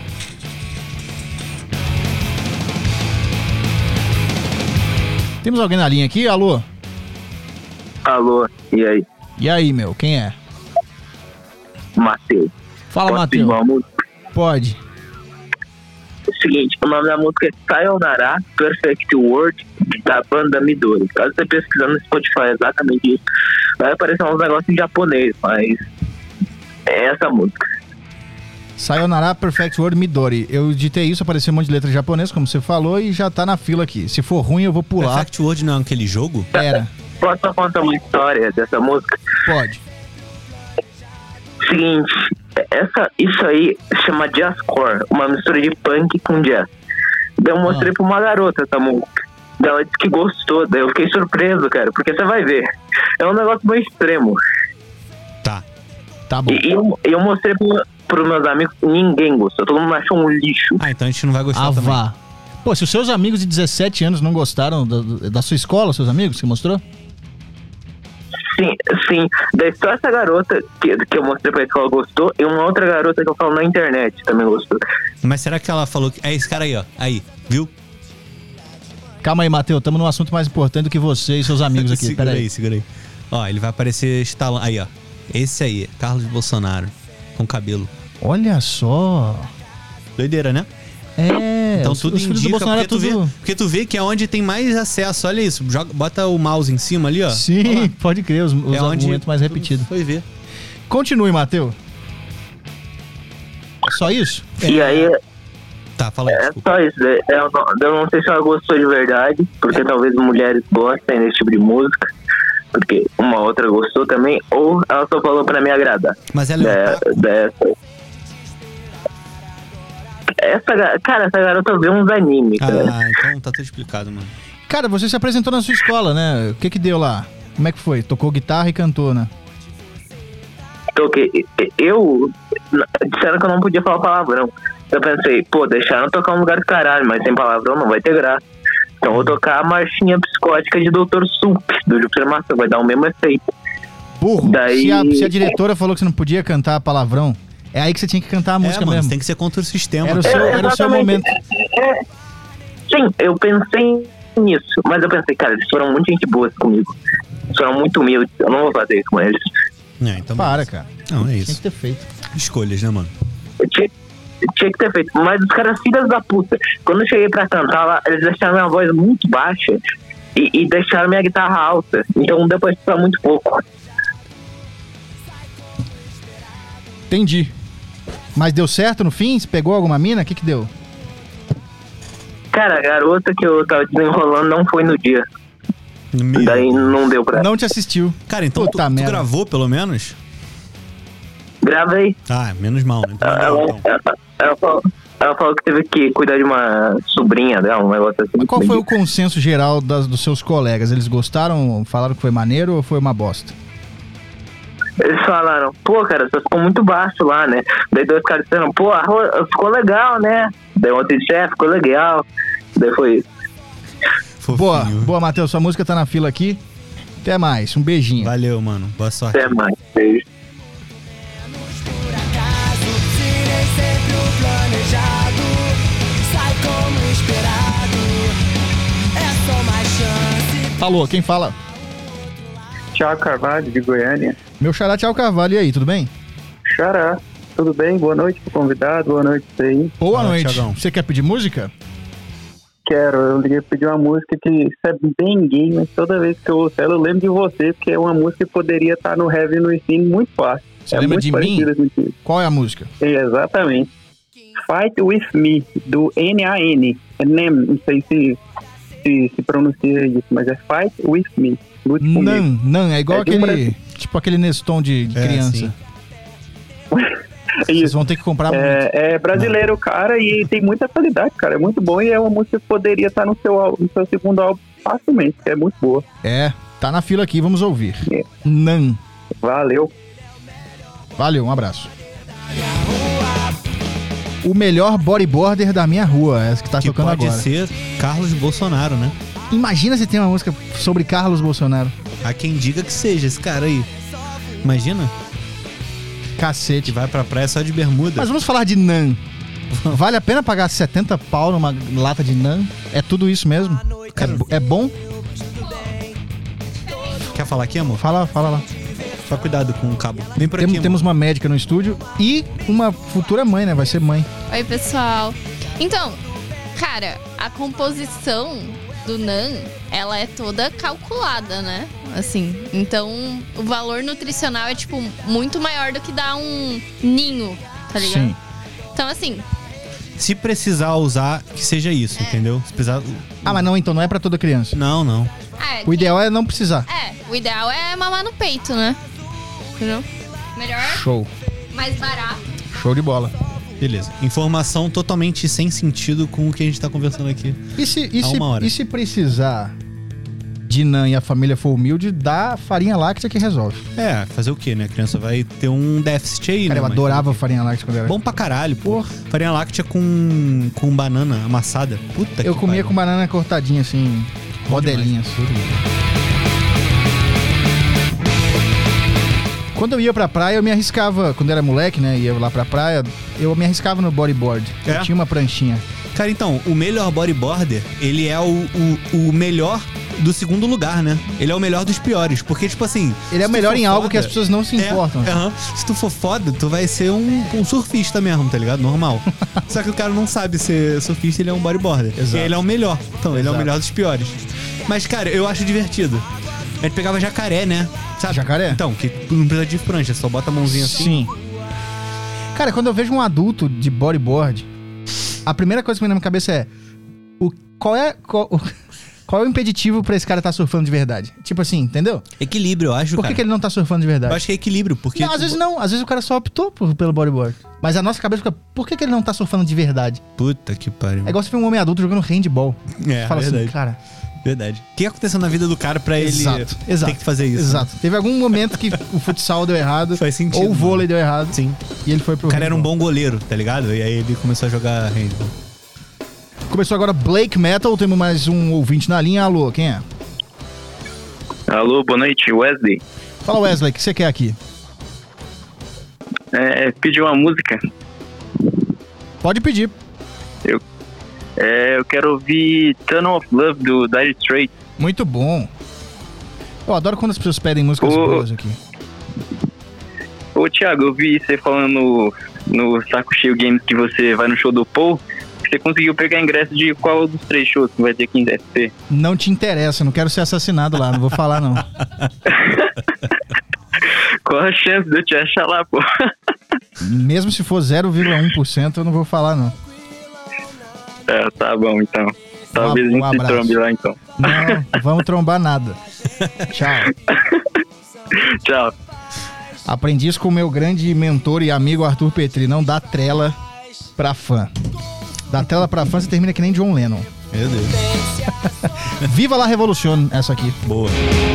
Temos alguém na linha aqui? Alô? Alô, e aí? E aí, meu? Quem é? Matheus. Fala, Posso Matheus. pedir uma música? Pode. É o seguinte, o nome da música é Sayonara Perfect World, da banda Midori. Caso você pesquisar no Spotify exatamente isso, vai aparecer uns negócios em japonês, mas é essa música. Sayonara Perfect World Midori. Eu digitei isso, apareceu um monte de letra japonesa, como você falou, e já tá na fila aqui. Se for ruim, eu vou pular. Perfect World não é aquele jogo? Era. Posso contar uma história dessa música? Pode. Seguinte, essa, isso aí chama jazzcore, uma mistura de punk com jazz. Daí eu mostrei Ah. pra uma garota essa música. Daí ela disse que gostou, daí eu fiquei surpreso, cara, porque você vai ver. É um negócio meio extremo. Tá. Tá bom. E eu, eu mostrei pro, pros meus amigos, ninguém gostou, todo mundo achou um lixo. Ah, então a gente não vai gostar Ah, também. vá. Pô, se os seus amigos de dezessete anos não gostaram da, da sua escola, seus amigos, que mostrou? Sim, sim. Daí só essa garota que, que eu mostrei pra escola gostou, e uma outra garota que eu falo na internet também gostou. Mas será que ela falou que... É esse cara aí, ó. Aí, viu? Calma aí, Matheus. Estamos num assunto mais importante do que você e seus amigos aqui. segura Pera aí, aí. segura aí. Ó, ele vai aparecer estalando... Aí, ó. Esse aí, Carlos Bolsonaro. Com cabelo. Olha só. Doideira, né? É. Então os, tudo os filhos do indica, Bolsonaro é porque, tu tudo... vê, porque tu vê que é onde tem mais acesso. Olha isso, joga, bota o mouse em cima ali, ó. Olha Sim, lá. pode crer. Os, os É onde argumentos mais tudo repetidos. Foi ver. Continue, Matheus. Só isso? E aí, Tá, fala aí, é desculpa. só isso. é- Eu não, eu não sei se ela gostou de verdade, porque talvez mulheres gostem desse tipo de música. porque uma outra gostou também, ou ela só falou pra me agradar. Mas ela é De- otaku? dessa. Essa, ga- cara, essa garota vê uns animes, cara. Ah, então tá tudo explicado, mano. Cara, você se apresentou na sua escola, né? O que que deu lá? Como é que foi? Tocou guitarra e cantou, né? Toquei. Eu. Disseram que eu não podia falar palavrão. Eu pensei, pô, deixaram eu tocar um lugar do caralho, mas sem palavrão não vai ter graça. Então eu vou tocar a marchinha psicótica de doutor Sup, do Júpiter Maçã, vai dar o mesmo efeito. Burro, Daí- se, a, se a diretora falou que você não podia cantar palavrão, é aí que você tinha que cantar a música é, mano, mesmo. tem que ser contra o sistema. Era o seu, era o seu exatamente. momento. É, sim, eu pensei nisso, mas eu pensei, cara, eles foram muito gente boas comigo. Eles foram muito humildes, eu não vou fazer isso com eles. É, então Para, cara. Não, é Tinha isso. que ter feito. Escolhas, né, mano? Eu tinha, eu tinha que ter feito, mas os caras filhas da puta. Quando eu cheguei pra cantar lá, eles deixaram minha voz muito baixa e, e deixaram minha guitarra alta. Então deu pra escutar muito pouco. Entendi. Mas deu certo no fim? Você pegou alguma mina? O que que deu? Cara, a garota que eu tava desenrolando não foi no dia. Meu Daí Deus. não deu pra. Não te assistiu. Cara, então tu, Puta tu merda. gravou pelo menos? Gravei. Ah, menos mal, né? Então, Ela, não, então. ela, ela falou, ela falou que teve que cuidar de uma sobrinha dela, um negócio assim. Mas qual foi o consenso geral das, dos seus colegas? Eles gostaram? Falaram que foi maneiro ou foi uma bosta? Eles falaram, pô, cara, você ficou muito baixo lá, né? Daí dois caras disseram, pô, a ro- ficou legal, né? Daí outro disse, é, ficou legal. Daí foi isso. Fofinho. Boa, boa, Matheus. Sua música tá na fila aqui. Até mais. Um beijinho. Valeu, mano. Boa sorte. Até mais. Beijo. Por acaso, se nem sempre o planejado sai como esperado. É só mais chance. Alô, quem fala? Thiago Carvalho, de Goiânia. Meu xará Thiago Carvalho. E aí, tudo bem? Xará, tudo bem? Boa noite pro convidado, boa noite pra aí. Boa Fala, noite. Thiagão. Você quer pedir música? Quero, eu liguei pra pedir uma música que isso é bem gay, mas toda vez que eu ouço ela eu lembro de você, porque é uma música que poderia estar no Heavy no Ensino muito fácil. Você é lembra muito de mim? parecida contigo. Qual é a música? É, exatamente. Fight With Me, do N A N. É Nem, não sei se, se, se pronuncia isso, mas é Fight With Me. Lute comigo. Nan, Nan. É igual É de um aquele... Brasil. Tipo aquele Neston de, de É, criança. sim. Vocês Isso. vão ter que comprar muito. É, é brasileiro, cara, e tem muita qualidade, cara. É muito bom e é uma música que poderia estar no seu, ál- no seu segundo álbum facilmente, que é muito boa. É, tá na fila aqui, vamos ouvir. É. Nan. Valeu. Valeu, um abraço. O melhor bodyboarder da minha rua, essa que tá Que tocando pode agora. ser Carlos Bolsonaro, né? Imagina se tem uma música sobre Carlos Bolsonaro. Há quem diga que seja esse cara aí. Imagina, que Cacete. vai pra praia só de bermuda. Mas vamos falar de Nan. Vale a pena pagar setenta pau numa lata de Nan? É tudo isso mesmo? É, bo- é bom? Quer falar aqui, amor? Fala, fala lá. Só cuidado com o cabo. Vem por Tem- aqui, temos uma médica no estúdio e uma futura mãe, né? Vai ser mãe. Oi, pessoal. Então, cara, a composição do Nan, ela é toda calculada, né? Assim, então o valor nutricional é, tipo, muito maior do que dar um ninho, tá ligado? Sim. Então, assim, Se precisar usar, que seja isso, entendeu? Se precisar... Ah, mas não, então não é pra toda criança. Não, não. é, O ideal é não precisar. é, o ideal é mamar no peito, né? Entendeu? Melhor, Show. mais barato. Show de bola. Beleza. Informação totalmente sem sentido com o que a gente tá conversando aqui. E se, e Há se, uma hora. e se precisar de Nan e a família for humilde, dá farinha láctea que resolve. É, fazer o quê, né? A criança vai ter um déficit aí, Cara, né? eu Mas adorava farinha láctea quando eu era... Bom pra caralho, pô. Farinha láctea com, com banana amassada. Puta que Eu comia pariu. com banana cortadinha, assim, Bom rodelinhas. Quando eu ia pra praia, eu me arriscava, quando eu era moleque, né, ia lá pra praia, eu me arriscava no bodyboard. É? Eu tinha uma pranchinha. Cara, então, o melhor bodyboarder, ele é o, o, o melhor do segundo lugar, né? Ele é o melhor dos piores. Porque, tipo assim... Ele é se tu melhor for em algo foda- que as pessoas não se É, importam. aham. Se tu for foda, tu vai ser um, um surfista mesmo, tá ligado? Normal. Só que o cara não sabe ser surfista, ele é um bodyboarder. Exato. E ele é o melhor. Então, ele é o Exato. melhor dos piores. Mas, cara, eu acho divertido. A gente pegava jacaré, né? Sabe? Jacaré? Então, que não precisa de prancha, só bota a mãozinha assim. Sim. Cara, quando eu vejo um adulto de bodyboard, a primeira coisa que vem na minha cabeça é... O, qual é... Qual, o- Qual é o impeditivo pra esse cara estar tá surfando de verdade? Tipo assim, entendeu? Equilíbrio, eu acho, Por que, cara. que ele não tá surfando de verdade? Eu acho que é equilíbrio, porque... Não, às vezes não. Às vezes o cara só optou por, pelo bodyboard. Mas a nossa cabeça fica, por que, que ele não tá surfando de verdade? Puta que pariu. É igual você ver um homem adulto jogando handball. É, Você fala verdade. assim, cara... Verdade. O que aconteceu na vida do cara pra ele Exato, exato. ter que fazer isso? Exato. Teve algum momento que o futsal deu errado. Faz sentido, Ou o vôlei mano. deu errado. Sim. E ele foi pro O cara era um handball. bom goleiro, tá ligado? E aí ele começou a jogar handball. Começou agora Blake Metal. Temos mais um ouvinte na linha. Alô, quem é? Alô, boa noite, Wesley. Fala, Wesley, o que você quer aqui? É, pedi uma música. Pode pedir. Eu, é, eu quero ouvir Tunnel of Love do Dire Straits. Muito bom. Eu adoro quando as pessoas pedem músicas Ô. boas aqui. Ô, Thiago, eu vi você falando no, no Saco Cheio Games que você vai no show do Paul. Você conseguiu pegar ingresso de qual dos três shows que vai ter aqui em D F P? Não te interessa, não quero ser assassinado lá, não vou falar não. Qual a chance de eu te achar lá, pô? Mesmo se for zero vírgula um por cento, eu não vou falar não. É, tá bom, então. Talvez Um a gente se abraço. trombe lá, então. Não, vamos trombar nada. Tchau. Tchau. Aprendi isso com o meu grande mentor e amigo Arthur Petri. Não dá trela pra fã. Dá trela pra fã, você termina que nem John Lennon. Meu Deus. Viva la Revolution, essa aqui. Boa.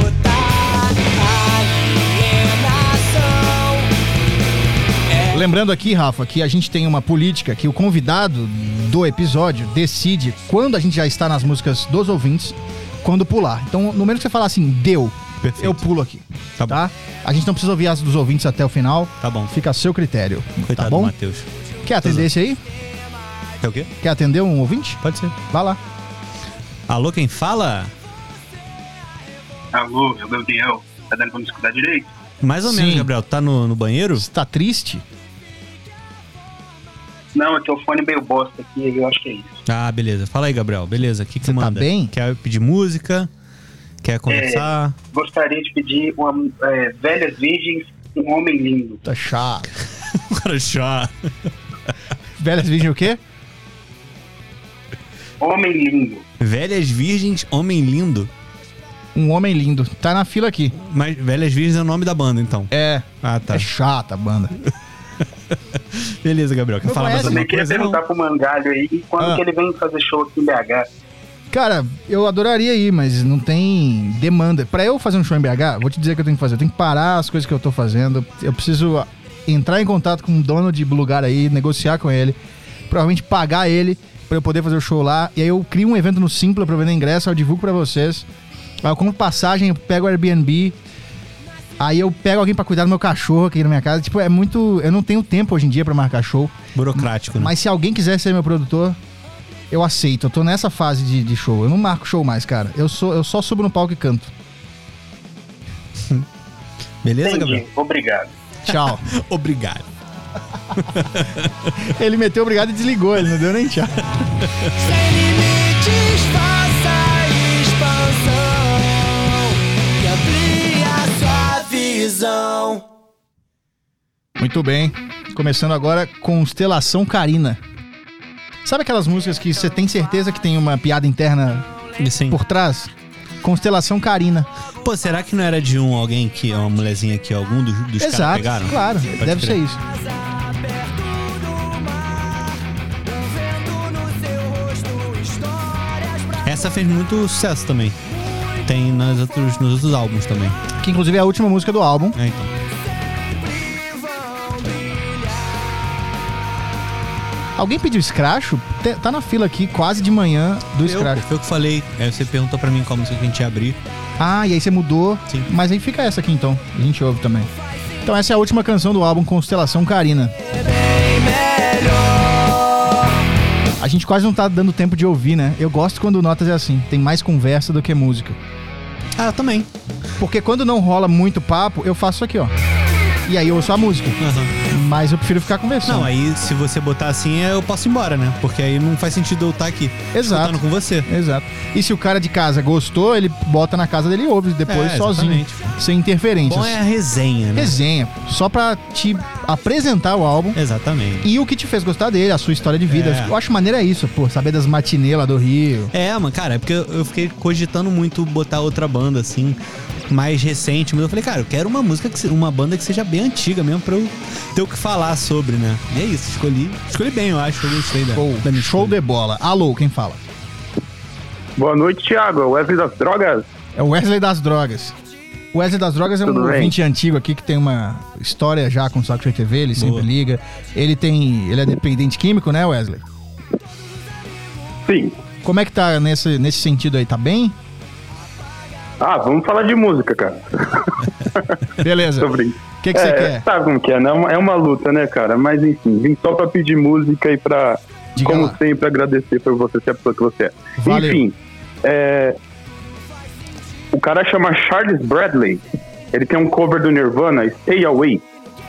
Lembrando aqui, Rafa, que a gente tem uma política que o convidado do episódio decide quando a gente já está nas músicas dos ouvintes, quando pular. Então, no momento que você falar assim, deu, Perfeito. eu pulo aqui. Tá bom. Tá? A gente não precisa ouvir as dos ouvintes até o final. Tá bom. Fica a seu critério. Coitado tá bom? do Matheus. Quer atender esse aí? É o quê? Quer atender um ouvinte? Pode ser. Vai lá. Alô, quem fala? Alô, é o Gabriel. Tá dando pra me escutar direito? Mais ou Sim. menos, Gabriel. Tá no, no banheiro? Você tá triste? Não, é que o fone meio bosta aqui, eu acho que é isso. Ah, beleza. Fala aí, Gabriel. Beleza. O que, que Você você tá manda? bem? Quer pedir música? Quer conversar? Gostaria de pedir uma é, Velhas Virgens, um homem lindo. Tá chato. Cara, chá. Velhas Virgens o quê? Homem lindo. Velhas Virgens, Homem Lindo. Um homem lindo. Tá na fila aqui. Mas Velhas Virgens é o nome da banda, então. É. Ah, tá. É chata a banda. Beleza, Gabriel. Quer Não falar mais conhece? alguma Também queria coisa? perguntar Não. pro Mangalho aí quando Ah. que ele vem fazer show aqui em B H. Cara, eu adoraria ir, mas não tem demanda. Pra eu fazer um show em B H, vou te dizer o que eu tenho que fazer. Eu tenho que parar as coisas que eu tô fazendo. Eu preciso entrar em contato com um dono de lugar aí, negociar com ele. Provavelmente pagar ele pra eu poder fazer o show lá. E aí eu crio um evento no Simpla pra vender ingresso, eu divulgo pra vocês. Aí eu compro passagem, eu pego o Airbnb. Aí eu pego alguém pra cuidar do meu cachorro aqui na minha casa. Tipo, é muito... Eu não tenho tempo hoje em dia pra marcar show. Burocrático, né? Mas se alguém quiser ser meu produtor, eu aceito. Eu tô nessa fase de, de show. Eu não marco show mais, cara. Eu, sou, eu só subo no palco e canto. Beleza, Entendi, Gabriel? obrigado. Tchau. Obrigado. Ele meteu obrigado e desligou. Ele não deu nem tchau. Sem limites, faça expansão e amplie a sua visão. Muito bem. Começando agora, Constelação Carina. Sabe aquelas músicas que você tem certeza que tem uma piada interna E sim. por trás? Constelação Carina. Pô, será que não era de um alguém que, uma mulherzinha que algum dos, dos caras Exato, pegaram? claro. Pode Deve crer. ser isso. Essa fez muito sucesso também. Tem nas outros, nos outros álbuns também. Que inclusive é a última música do álbum. É, então. Alguém pediu escracho? Te- Tá na fila aqui, quase de manhã, do Eu, escracho. foi o que eu falei. Aí você perguntou pra mim qual música que a gente ia abrir. Ah, e aí você mudou. Sim. Mas aí fica essa aqui então. A gente ouve também. Então essa é a última canção do álbum Constelação Carina. A gente quase não tá dando tempo de ouvir, né? Eu gosto quando Notas é assim. Tem mais conversa do que música. Ah, eu também. Porque quando não rola muito papo, eu faço isso aqui, ó. E aí eu ouço a música. Aham. Mas eu prefiro ficar conversando. Não, aí se você botar assim, eu posso ir embora, né? Porque aí não faz sentido eu estar aqui. Exato. Escutando com você. Exato. E se o cara de casa gostou, ele bota na casa dele e ouve depois É, sozinho. exatamente. Sem interferências. Bom é a resenha, né? Resenha. Só pra te apresentar o álbum. Exatamente. E o que te fez gostar dele, a sua história de vida. É. Eu acho maneiro é isso, pô. Saber das matinê lá do Rio. É, mano, cara, é porque eu eu fiquei cogitando muito botar outra banda, assim, mais recente, mas eu falei, cara, eu quero uma música, que se- uma banda que seja bem antiga mesmo, pra eu ter o que falar sobre, né? E é isso, escolhi, escolhi bem, eu acho, eu gostei da, Show, da minha show escolha. de bola. Alô, quem fala? Boa noite, Thiago. Wesley das Drogas. É o Wesley das Drogas. O Wesley das Drogas é um Tudo bem? ouvinte antigo aqui que tem uma história já com o Saco Cheio T V, ele sempre Boa. liga. Ele tem. Ele é dependente químico, né, Wesley? Sim. Como é que tá nesse, nesse sentido aí? Tá bem? Ah, vamos falar de música, cara. Beleza. Tô O brincando. que, que você é, quer? Sabe como que é, né? É uma- É uma luta, né, cara? Mas enfim, vim só pra pedir música e pra, Diga como lá. sempre, agradecer por você ser a pessoa que você é. Valeu. Enfim, é... o cara chama Charles Bradley. Ele tem um cover do Nirvana, Stay Away.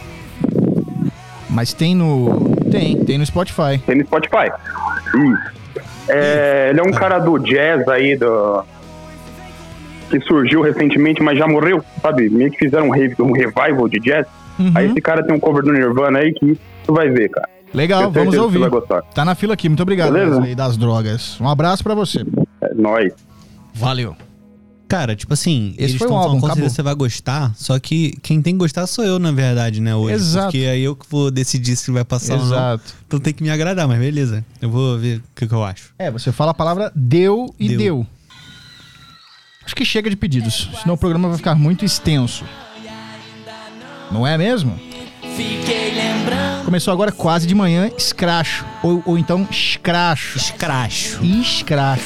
Mas tem no. Tem, tem no Spotify. Tem no Spotify. Isso. É, ele é um cara do jazz aí, do... que surgiu recentemente, mas já morreu, sabe? Meio que fizeram um, re- um revival de jazz. Uhum. Aí esse cara tem um cover do Nirvana aí que tu vai ver, cara. Legal, Tenho vamos certeza que ouvir. você vai gostar. Tá na fila aqui. Muito obrigado, Beleza? Wesley das Drogas. Um abraço pra você. É nóis. Valeu. Cara, tipo assim, Esse eles foi um estão álbum, falando com acabou. certeza você vai gostar, só que quem tem que gostar sou eu, na verdade, né, hoje. Exato. Porque aí eu que vou decidir se vai passar ou não. Exato. Então tem que me agradar, mas beleza. Eu vou ver o que, que eu acho. É, você fala a palavra deu e deu. Deu. Acho que chega de pedidos, senão o programa vai ficar muito extenso. Não é mesmo? Começou agora quase de manhã, escracho. Ou, ou então escracho. Escracho. Escracho.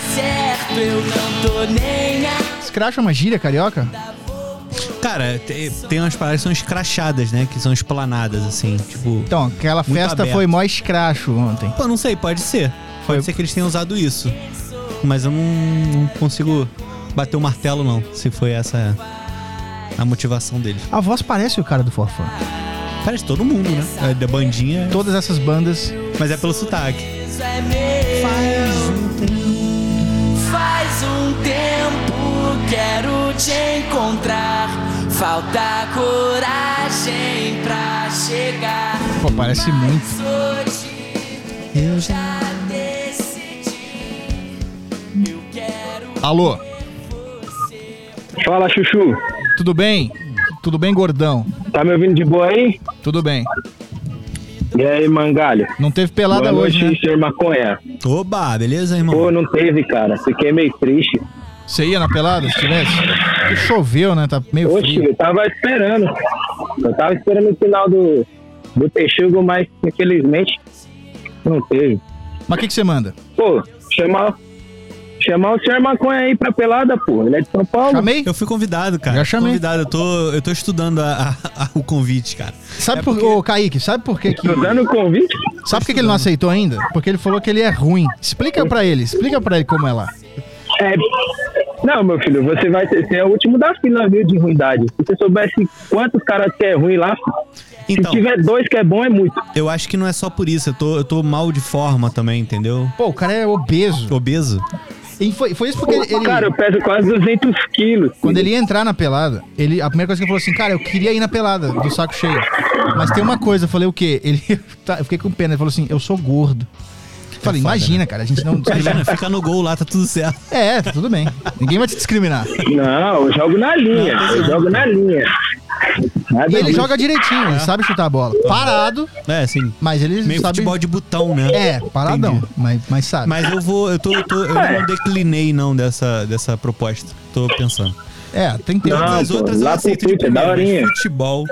Escracho é uma gíria carioca? Cara, te- tem umas paradas que são escrachadas, né? Que são esplanadas, assim, tipo... Então, aquela Muito festa aberto. foi mó escracho ontem. Pô, não sei, pode ser. Pode Foi- ser que eles tenham usado isso. Mas eu não, não consigo bater o martelo, não. Se foi essa a motivação deles. A voz parece o cara do Forfã. Parece todo mundo, né? É da bandinha, Todas essas bandas. mas é pelo sotaque. Faz um tempo quero te encontrar. Falta coragem pra chegar. Pô, parece muito. Hoje Eu já... decidi. Eu quero. Alô, Fala, Chuchu. tudo bem? Tudo bem, gordão? Tá me ouvindo de boa aí? Tudo bem. E aí, Mangalho? Não teve pelada Boa hoje, noite, né? senhor Maconha. Oba, beleza, irmão? Pô, não teve, cara. Fiquei meio triste. Você ia na pelada se tivesse? Porque choveu, né? Tá meio Oxe, frio. eu tava esperando. Eu tava esperando o final do, do Texugo, mas infelizmente não teve. Mas o que, que você manda? Pô, chamar, chamar o senhor Maconha aí pra pelada, pô. Ele é de São Paulo. Chamei? Eu fui convidado, cara. Já chamei. Convidado, eu tô, eu tô estudando a- a- a- o convite, cara. Sabe É por porque- Ô, Kaique, sabe por que que... Tô dando o convite? Sabe por que que ele não aceitou ainda? Porque ele falou que ele é ruim. Explica pra ele, explica pra ele como é lá. É. Não, meu filho, você vai ser, você é o último da fila, viu, de ruindade. Se você soubesse quantos caras que é ruim lá, Então, se tiver dois que é bom, é muito. eu acho que não é só por isso. Eu tô, eu tô mal de forma também, entendeu? Pô, o cara é obeso. Obeso. E foi, foi isso porque ele... ele- Cara, eu peso quase duzentos quilos. Quando ele ia entrar na pelada, ele, a primeira coisa que ele falou assim, cara, eu queria ir na pelada, do saco cheio. Mas tem uma coisa, eu falei o quê? Ele, tá, eu fiquei com pena, ele falou assim, eu sou gordo. Eu falei, foda, imagina, cara, a gente não discrimina. Imagina, fica no gol lá, tá tudo certo. É, tá tudo bem. Ninguém vai te discriminar. Não, eu jogo na linha. Não, eu jogo na linha. Nada E ele disso. joga direitinho, ele sabe chutar a bola. Parado, É, assim, mas ele meio sabe... futebol de botão, né? É, paradão, Entendi. mas, mas sabe. Mas eu vou, eu tô, eu tô, eu não declinei não dessa, dessa proposta. Tô pensando. É, tem tempo. Não, As pô, outras eu lá pro aceito de fute, é primeira, daorinha. mas futebol.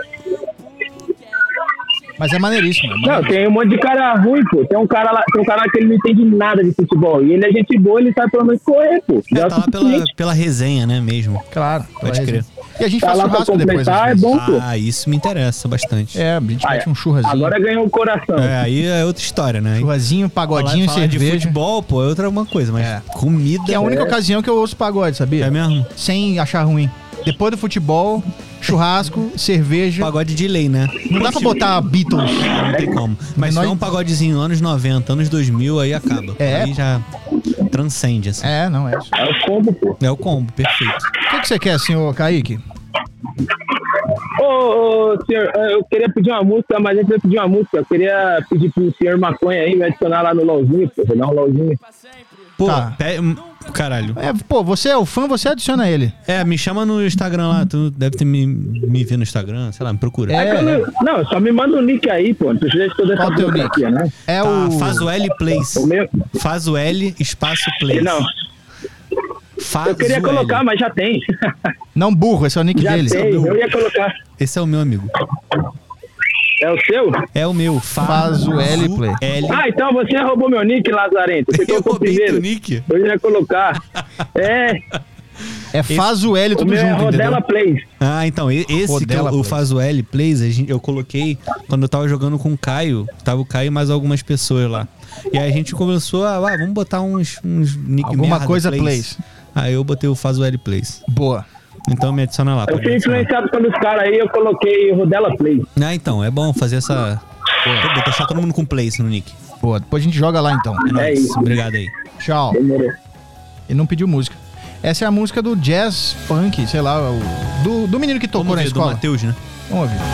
Mas é maneiríssimo. É Não, maneiríssimo. tem um monte de cara ruim, pô. Tem um cara lá, tem um cara lá que ele não entende nada de futebol. E ele é gente boa, ele sai pelo menos correr, pô. É, Já tá lá pela, suficiente. pela resenha, né, mesmo. Claro. Pode vai. crer. E a gente Tá faz lá pra churrasco depois. completar, às é vezes. bom, pô. Ah, isso me interessa bastante. É, a gente Ah, mete é. um churrasinho. Agora ganhou o coração. É, aí é outra história, né? Aí Churrasinho, pagodinho, falar, falar de cerveja. futebol, pô, é outra uma coisa, mas É. comida... Que é a única ocasião que eu ouço pagode, sabia? É mesmo? Sem achar ruim. Depois do futebol, churrasco, cerveja. Pagode de lei, né? Não dá pra botar Beatles. Não tem como. Mas Nós- se é um pagodezinho anos noventa, anos dois mil, aí acaba. É. Aí já transcende, assim. É, não é. É o combo, pô. É o combo, perfeito. O que, que você quer, senhor Kaique? Ô, ô, senhor, eu queria pedir uma música, mas antes de eu pedir uma música, eu queria pedir pro senhor Maconha aí me adicionar lá no LOLzinho, pô. Vou dar um LOLzinho. Pô, Tá. pe- hum, caralho. É, pô, você é o fã, você adiciona ele. É, me chama no Instagram lá. Tu deve ter me, me ver no Instagram, sei lá, me procura. É, Eu não, não, só me manda o nick aí, pô. Não precisa de toda essa Qual o teu nick? burocracia, né? É Tá, o... faz o L Plays. O meu... Faz o L, espaço Plays. Não, Faz eu queria o colocar, L. mas já tem. Não, burro, esse é o nick Já dele. tem, eu ia colocar. Esse é o meu amigo. É o seu? É o meu. Faz, Faz o L Play. L. Ah, então você roubou meu nick, Lazarento. Você Eu colocou roubei primeiro. teu nick. Eu ia colocar. É, É faz o L o tudo meu é junto, Rodela entendeu? Plays. Ah, então, e- esse que eu, Rodela o Plays. Faz o L Plays, a gente, eu coloquei quando eu tava jogando com o Caio. Tava o Caio e mais algumas pessoas lá. E aí a gente começou a, ah, vamos botar uns, uns nick Alguma merda, coisa Plays. Aí eu botei o Faz o L Plays. Boa. Então me adiciona lá. Eu pode fui me adicionar. influenciado pelos caras aí, eu coloquei Rodela Plays. Ah, então, é bom fazer essa... Pô, deixar todo mundo com Plays no nick. Boa. Depois a gente joga lá, então. É nóis. isso. Obrigado aí. Tchau. Demorou. Ele não pediu música. Essa é a música do jazz funk, sei lá, o- do, do menino que tocou Vamos na ver, do escola. Matheus, né? Vamos ouvir.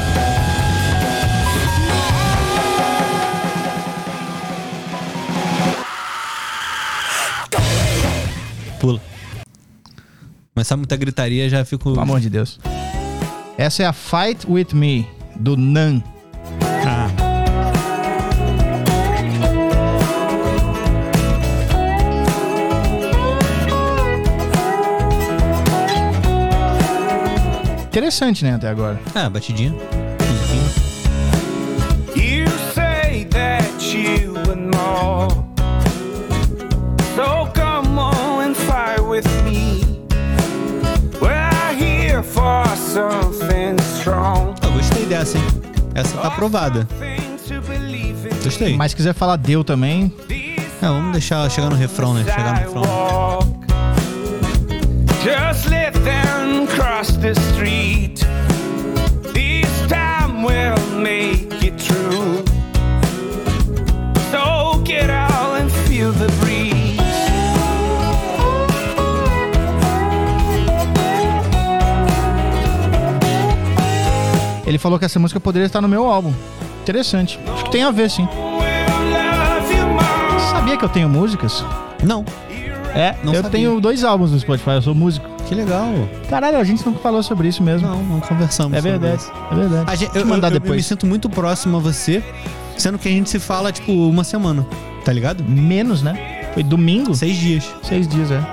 Pula. Começar muita gritaria, já fico... Pelo amor de Deus. Essa é a Fight With Me, do Nan. Ah. Interessante, né, até agora. Ah, batidinha. You say that you would more. So come on and fight with me. We're here for something strong. Eu gostei dessa, hein? Essa tá aprovada. Thing to believe in. Gostei. Mas se quiser falar deu também, Ah, vamos deixar ela chegar no refrão, né? Chegar no refrão. Sidewalk. Just let them cross the street. This time we'll make it true. So get out and feel the breeze. ele falou que essa música poderia estar no meu álbum. Interessante. Acho que tem a ver, sim. We'll love you more. Sabia que eu tenho músicas? Não. É, Não eu sabia. tenho dois álbuns no Spotify, eu sou músico. Que legal. Caralho, a gente nunca falou sobre isso mesmo. Não, não conversamos É sobre verdade, isso. é verdade. A gente, Deixa eu, eu mandar eu- eu depois. me sinto muito próximo a você, sendo que a gente se fala, tipo, uma semana. Tá ligado? Menos, né? Foi domingo? Seis dias. Seis dias, é.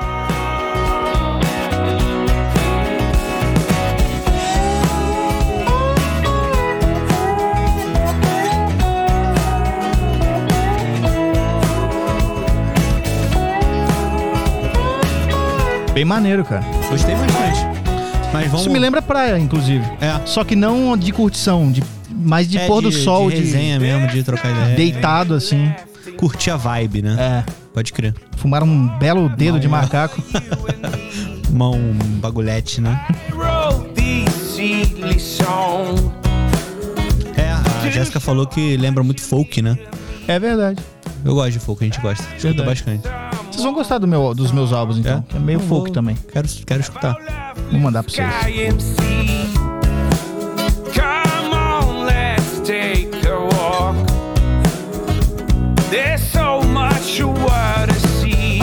Bem maneiro, cara. Gostei bastante. Mas vamos... Isso me lembra praia, inclusive. É. Só que não de curtição, de, mais de É, pôr do sol, de de, resenha mesmo, de trocar ideia. deitado assim. Curtir a vibe, né? É. Pode crer. Fumar um belo dedo de macaco. Uma, um bagulhete, né? Wrote these silly songs. É, a Jéssica falou que lembra muito folk, né? É verdade. Eu gosto de folk, a gente gosta. Escuta Verdade. bastante. Vocês vão gostar do meu, dos meus álbuns, então. Que é meio Eu folk vou- também. Quero, quero escutar. Vou mandar pra vocês. Sky M C. Come on, let's take a walk. There's so much world to see.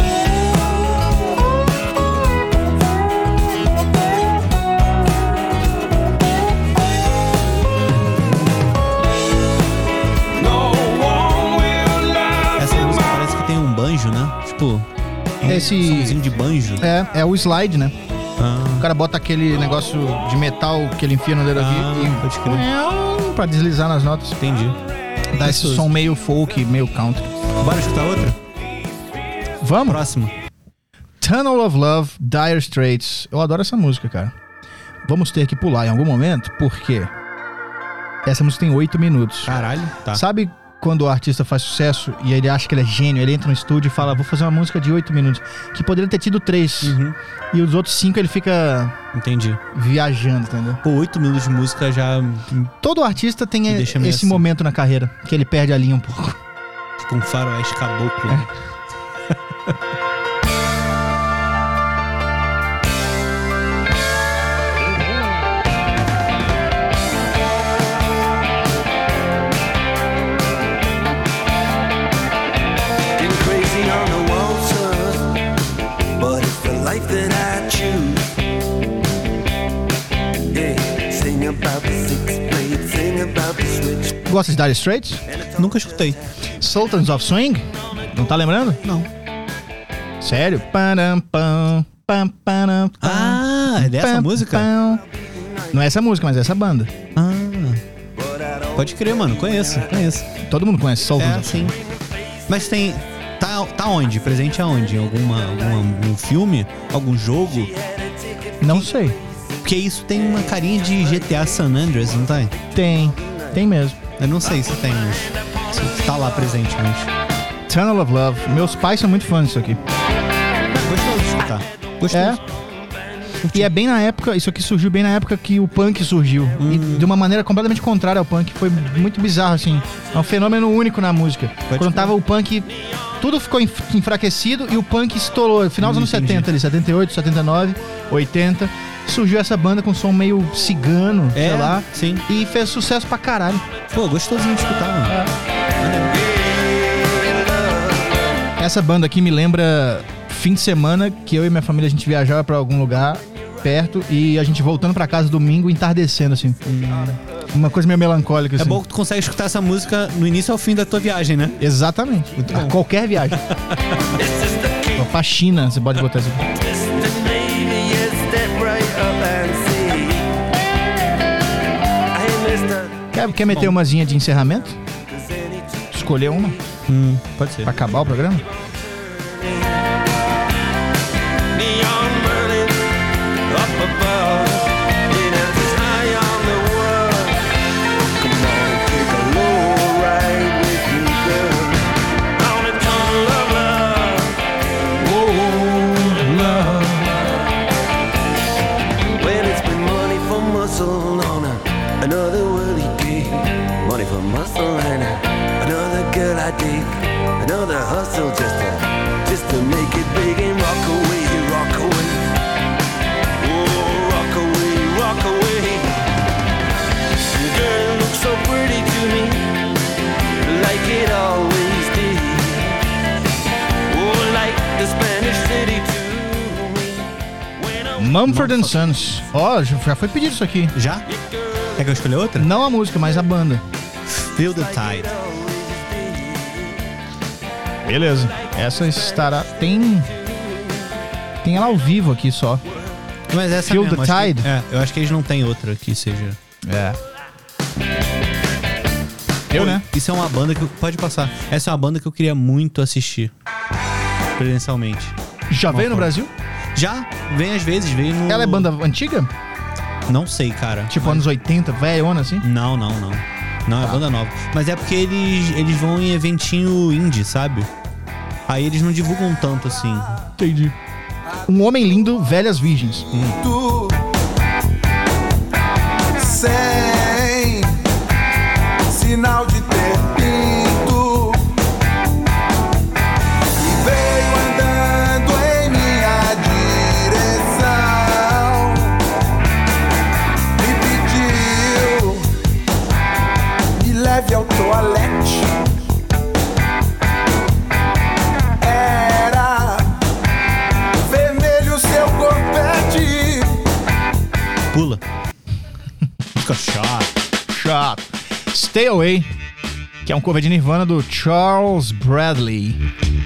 No one will love Essa you música more. parece que tem um banjo, né? Tipo, um Esse- somzinho de banjo. É, é o slide, né? Ah, O cara bota aquele negócio de metal que ele enfia no dedo Ah, aqui pode crer. e... pra deslizar nas notas. entendi. Dá esse Gostoso. som meio folk, meio country. Bora escutar outra? Vamos? Próximo. Tunnel of Love, Dire Straits. Eu adoro essa música, cara. Vamos ter que pular em algum momento, porque essa música tem oito minutos. Caralho. Tá. Sabe quando o artista faz sucesso e ele acha que ele é gênio, ele entra no estúdio e fala, vou fazer uma música de oito minutos, que poderia ter tido três. Uhum. E os outros cinco ele fica Entendi. viajando, entendeu? Pô, oito minutos de música já... Todo artista tem Me e- deixa meio esse assim. momento na carreira, que ele perde a linha um pouco. Com um faroeste caboclo. É. Getting crazy on the wall, son, but it's the life that I choose. Yeah, sing about the six blade, sing about the switch. Gosta de Dire Straits? Nunca escutei. Sultans of Swing? Não tá lembrando? Não. Sério? Param, pam, pam, param, pam, Ah, é dessa pam, música? pam. Não é essa música, mas é essa banda. Ah. Pode crer, mano. Conheço, conheço. Todo mundo conhece Sultans É, of Swing. sim. Mas tem... Tá, tá onde? Presente aonde? Em alguma, alguma, algum filme? Algum jogo? Não sei. Porque isso tem uma carinha de G T A San Andreas, não tem? Tem. Tem mesmo. Eu não sei se tem, mas... Se tá lá presente, mas... Tunnel of Love. Meus pais são muito fãs disso aqui. Gostoso de escutar. Gostoso. É. E é bem na época, isso aqui surgiu bem na época que o punk surgiu. E de uma maneira completamente contrária ao punk. Foi muito bizarro, assim. É um fenômeno único na música. Quando crer. tava o punk, tudo ficou enf- enfraquecido e o punk estourou. Final dos Hum, anos entendi. setenta ali, setenta e oito, setenta e nove, oitenta. Surgiu essa banda com som meio cigano, É, sei lá. sim. E fez sucesso pra caralho. Pô, gostosinho de escutar, mano. Essa banda aqui me lembra fim de semana que eu e minha família a gente viajava pra algum lugar perto e a gente voltando pra casa domingo entardecendo, assim. Uma coisa meio melancólica, É assim. bom que tu consegue escutar essa música no início ao fim da tua viagem, né? Exatamente. A qualquer viagem. Uma pra China, você pode botar isso aqui. Maybe you step right up and see. Hey, mister, Quer, quer meter umazinha de encerramento? Escolher uma Hum, pode ser. pra acabar o programa? neon burning up above. It is high on the world. Come on, take a low ride with me, girl. On a tunnel of love. Well, it's been money for muscle on a, another worldly day. Money for muscle and a, another girl I dig. Another hustle just to, just to make it big and rock away, rock away. Oh, rock away, rock away. Girl, it looks so pretty to me, like it always did. Oh, like the Spanish city to me. When I Mumford and Sons. Ó, já já foi pedido isso aqui. Já? Quer que eu escolha outra? Não a música, mas a banda. Feel the Tide. Beleza. Essa estará... Tem... Tem ela ao vivo aqui só. Mas essa Feel mesmo, the acho que- Tide? é, eu acho que eles não têm outra que seja... É. Eu, Pô, né? Isso é uma banda que... eu- Pode passar. Essa é uma banda que eu queria muito assistir. Presencialmente. Já veio no Uma Brasil? Já, vem às vezes, veio no... Ela é banda antiga? Não sei, cara. Tipo Mas- anos oitenta, velhona assim? Não, não, não. Não, é Tá. banda nova. Mas é porque eles, eles vão em eventinho indie, sabe? Aí eles não divulgam tanto assim. Entendi. Um Homem Lindo, Velhas Virgens. tu sem sinal de ter pinto e veio andando em minha direção, me pediu me leve ao toalete. Era vermelho seu corpete. Pula. Fica chato. Chato. Stay Away, que é um cover de Nirvana do Charles Bradley.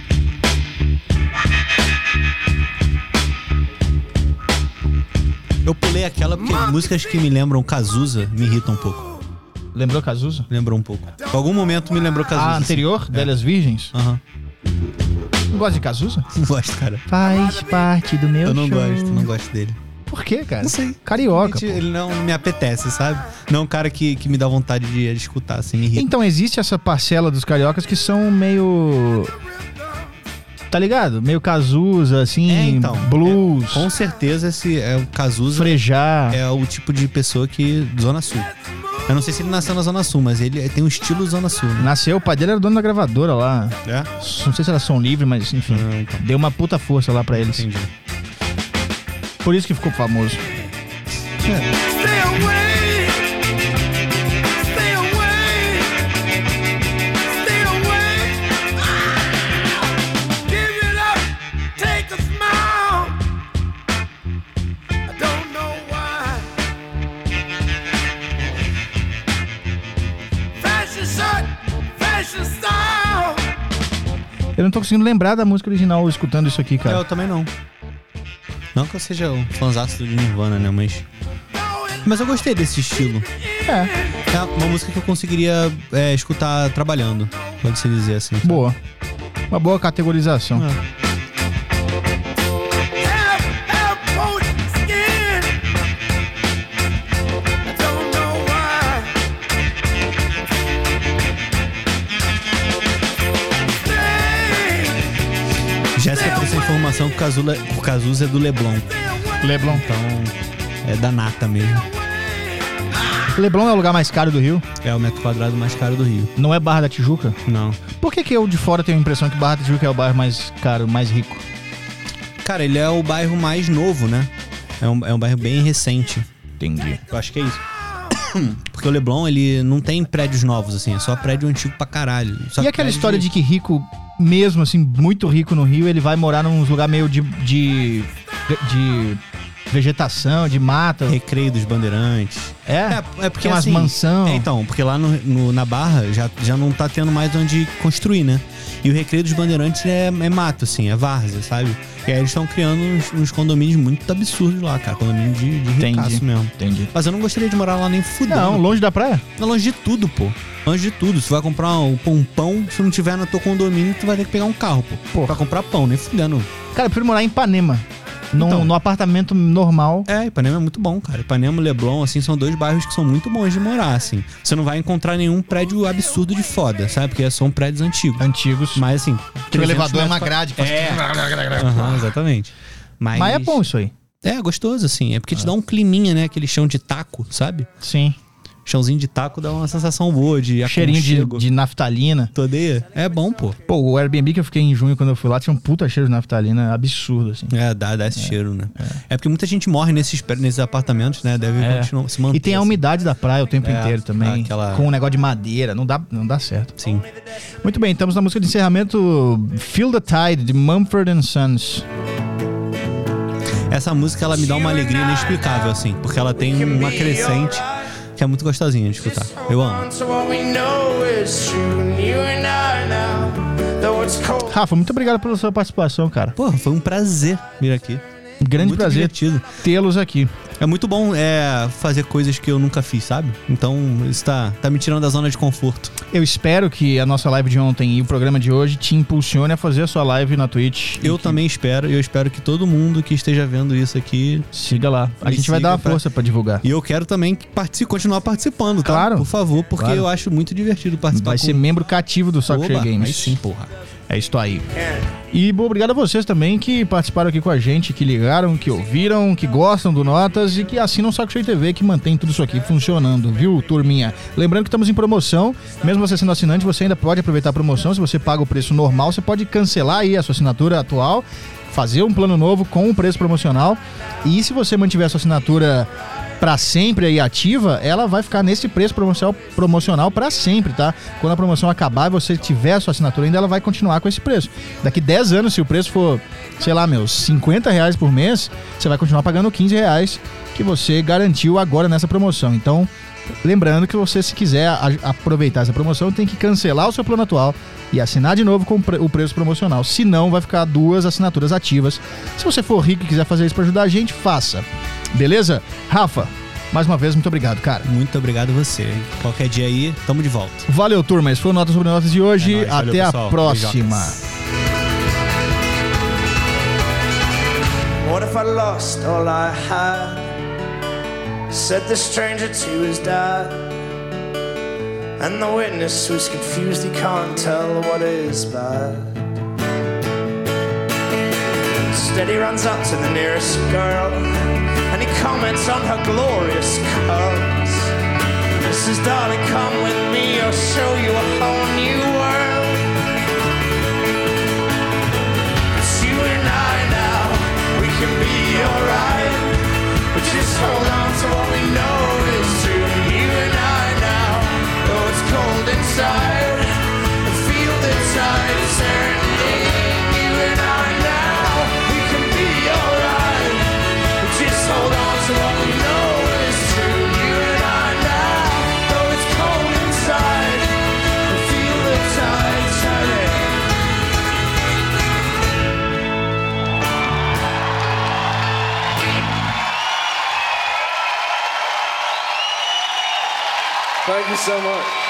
Eu pulei aquela porque músicas que me lembram Cazuza me irritam um pouco. Lembrou Cazuza? Lembrou um pouco. Em algum momento me lembrou Cazuza. A anterior, assim. Velhas Virgens? Aham. Não gosta de Cazuza? Não gosto, cara. Faz parte do meu Eu não show. gosto, não gosto dele. Por quê, cara? Não sei. Carioca, Ele, pô. ele não me apetece, sabe? Não é um cara que, que me dá vontade de escutar, assim, me irrita. Então, existe essa parcela dos cariocas que são meio... Tá ligado? Meio Cazuza, assim, É, então, blues, é, com certeza esse é o Cazuza frejar. é o tipo de pessoa que... Zona Sul. Eu não sei se ele nasceu na Zona Sul, mas ele tem um estilo Zona Sul, né? Nasceu, o pai dele era dono da gravadora lá. É? Não sei se era som livre, mas enfim. Ah, então. Deu uma puta força lá pra eles. Entendi. Por isso que ficou famoso. Stay away. Stay away. Stay away. Ah! Give it up. Take a smile. I don't know why. Fashion shirt, fashion style. Eu não tô conseguindo lembrar da música original escutando isso aqui, cara. Eu também não. Não que eu seja um fãzaço do Nirvana, né? Mas. Mas eu gostei desse estilo. É, É uma música que eu conseguiria é, escutar trabalhando, pode-se dizer assim. sabe? boa. Uma boa categorização. É. Have, have both skin. I don't know why. Stay, Jéssica trouxe a informação que o Cazuza, o Cazuza é do Leblon. Leblon. Então, é da nata mesmo. Leblon é o lugar mais caro do Rio. É o metro quadrado mais caro do Rio. Não é Barra da Tijuca? Não. Por que que eu de fora tenho a impressão que Barra da Tijuca é o bairro mais caro, mais rico? Cara, ele é o bairro mais novo, né? É um, é um bairro bem recente. Entendi. Eu acho que é isso. Porque o Leblon, ele não tem prédios novos, assim. É só prédio antigo pra caralho. Só E aquela prédio história de que rico, mesmo assim, muito rico no Rio, ele vai morar num lugar meio de... de, de vegetação, de mata. Recreio dos Bandeirantes. É? É, é porque Tem umas assim, mansão. É, então, porque lá no, no- na Barra já, já não tá tendo mais onde construir, né? E o Recreio dos Bandeirantes é, é mato, assim, é várzea, sabe? E aí eles estão criando uns, uns condomínios muito absurdos lá, cara. Condomínio de, de ricaço Entendi. mesmo. Entendi. Mas eu não gostaria de morar lá nem fudendo. Não, longe da praia? Não, longe de tudo, pô. Longe de tudo. Se vai comprar um, um pão, se não tiver no teu condomínio, tu vai ter que pegar um carro, pô. Porra. Pra comprar pão, nem fudendo. Cara, eu prefiro morar em Ipanema. Num, Então. num apartamento normal. É, Ipanema é muito bom, cara. Ipanema e Leblon, assim, são dois bairros que são muito bons de morar, assim. Você não vai encontrar nenhum prédio absurdo de foda, sabe? Porque são prédios antigos. Antigos. Mas, assim... Que o elevador é uma metros grade. que faz- É. Aham, exatamente. Mas, Mas é bom isso aí. É, gostoso, assim. É porque te dá um climinha, né? Aquele chão de taco, sabe? Sim. Chãozinho de taco dá uma sensação boa de Cheirinho de, aconchego. de naftalina. Tu odeia? É bom, pô. Pô, o Airbnb que eu fiquei em junho quando eu fui lá tinha um puta cheiro de naftalina absurdo, assim. É, dá, dá esse cheiro, né? É. porque muita gente morre nesses, nesses apartamentos, né? Deve É. continuar se manter. E tem a assim. umidade da praia o tempo É, inteiro também. aquela- Com um negócio de madeira. Não dá, não dá certo. Sim. Muito bem, estamos na música de encerramento Feel the Tide, de Mumford and Sons. Essa música, ela me dá uma alegria inexplicável, assim. Porque ela tem uma crescente que é muito gostosinha de escutar. Eu amo. So what we know is true, and you and I now, though it's cold. Rafa, muito obrigado pela sua participação, cara. Pô, foi um prazer vir aqui. Um grande Muito prazer divertido. tê-los aqui. É muito bom é, fazer coisas que eu nunca fiz, sabe? Então, isso tá, tá me tirando da zona de conforto. Eu espero que a nossa live de ontem e o programa de hoje te impulsione a fazer a sua live na Twitch. Eu E que- também espero, e eu espero que todo mundo que esteja vendo isso aqui... Siga lá. A Me gente vai siga dar uma pra- força pra divulgar. E eu quero também que participe, continuar participando, tá? Claro. Por favor, porque Claro. eu acho muito divertido participar Vai com... ser membro cativo do Saco Cheio Oba, Games. aí sim, porra. É isso aí. E bom, obrigado a vocês também que participaram aqui com a gente, que ligaram, que ouviram, que gostam do Notas e que assinam o Saco Cheio T V, que mantém tudo isso aqui funcionando, viu, turminha? Lembrando que estamos em promoção, mesmo você sendo assinante, você ainda pode aproveitar a promoção. Se você paga o preço normal, você pode cancelar aí a sua assinatura atual, fazer um plano novo com o preço promocional. E se você mantiver a sua assinatura pra sempre aí ativa, ela vai ficar nesse preço promocional, promocional pra sempre, tá? Quando a promoção acabar e você tiver a sua assinatura ainda, ela vai continuar com esse preço. Daqui dez anos, se o preço for, sei lá, meus cinquenta reais por mês, você vai continuar pagando quinze reais que você garantiu agora nessa promoção. Então, lembrando que você, se quiser a- aproveitar essa promoção, tem que cancelar o seu plano atual e assinar de novo com o pre- o preço promocional. Senão, vai ficar duas assinaturas ativas. Se você for rico e quiser fazer isso pra ajudar a gente, faça. Beleza? Rafa, mais uma vez, muito obrigado, cara. Muito obrigado a você. Qualquer dia aí, tamo de volta. Valeu, turma. Esse foi o Notas sobre Notas de hoje. É nóis, valeu, Até a pessoal. próxima. Beijocas. What if I lost all I had? Said the stranger to his dad. And the witness who's confused, he can't tell what is bad. Instead he runs up to the nearest girl and he comments on her glorious curls. He says, darling, come with me, I'll show you a whole new world. It's you and I now, we can be alright. But just hold on to what we know is true. You and I now, though it's cold inside, feel the tide turning. You and I now, we can be alright. But just hold on to what we know is true. You and I now, though it's cold inside, feel the tide turning. Thank you so much.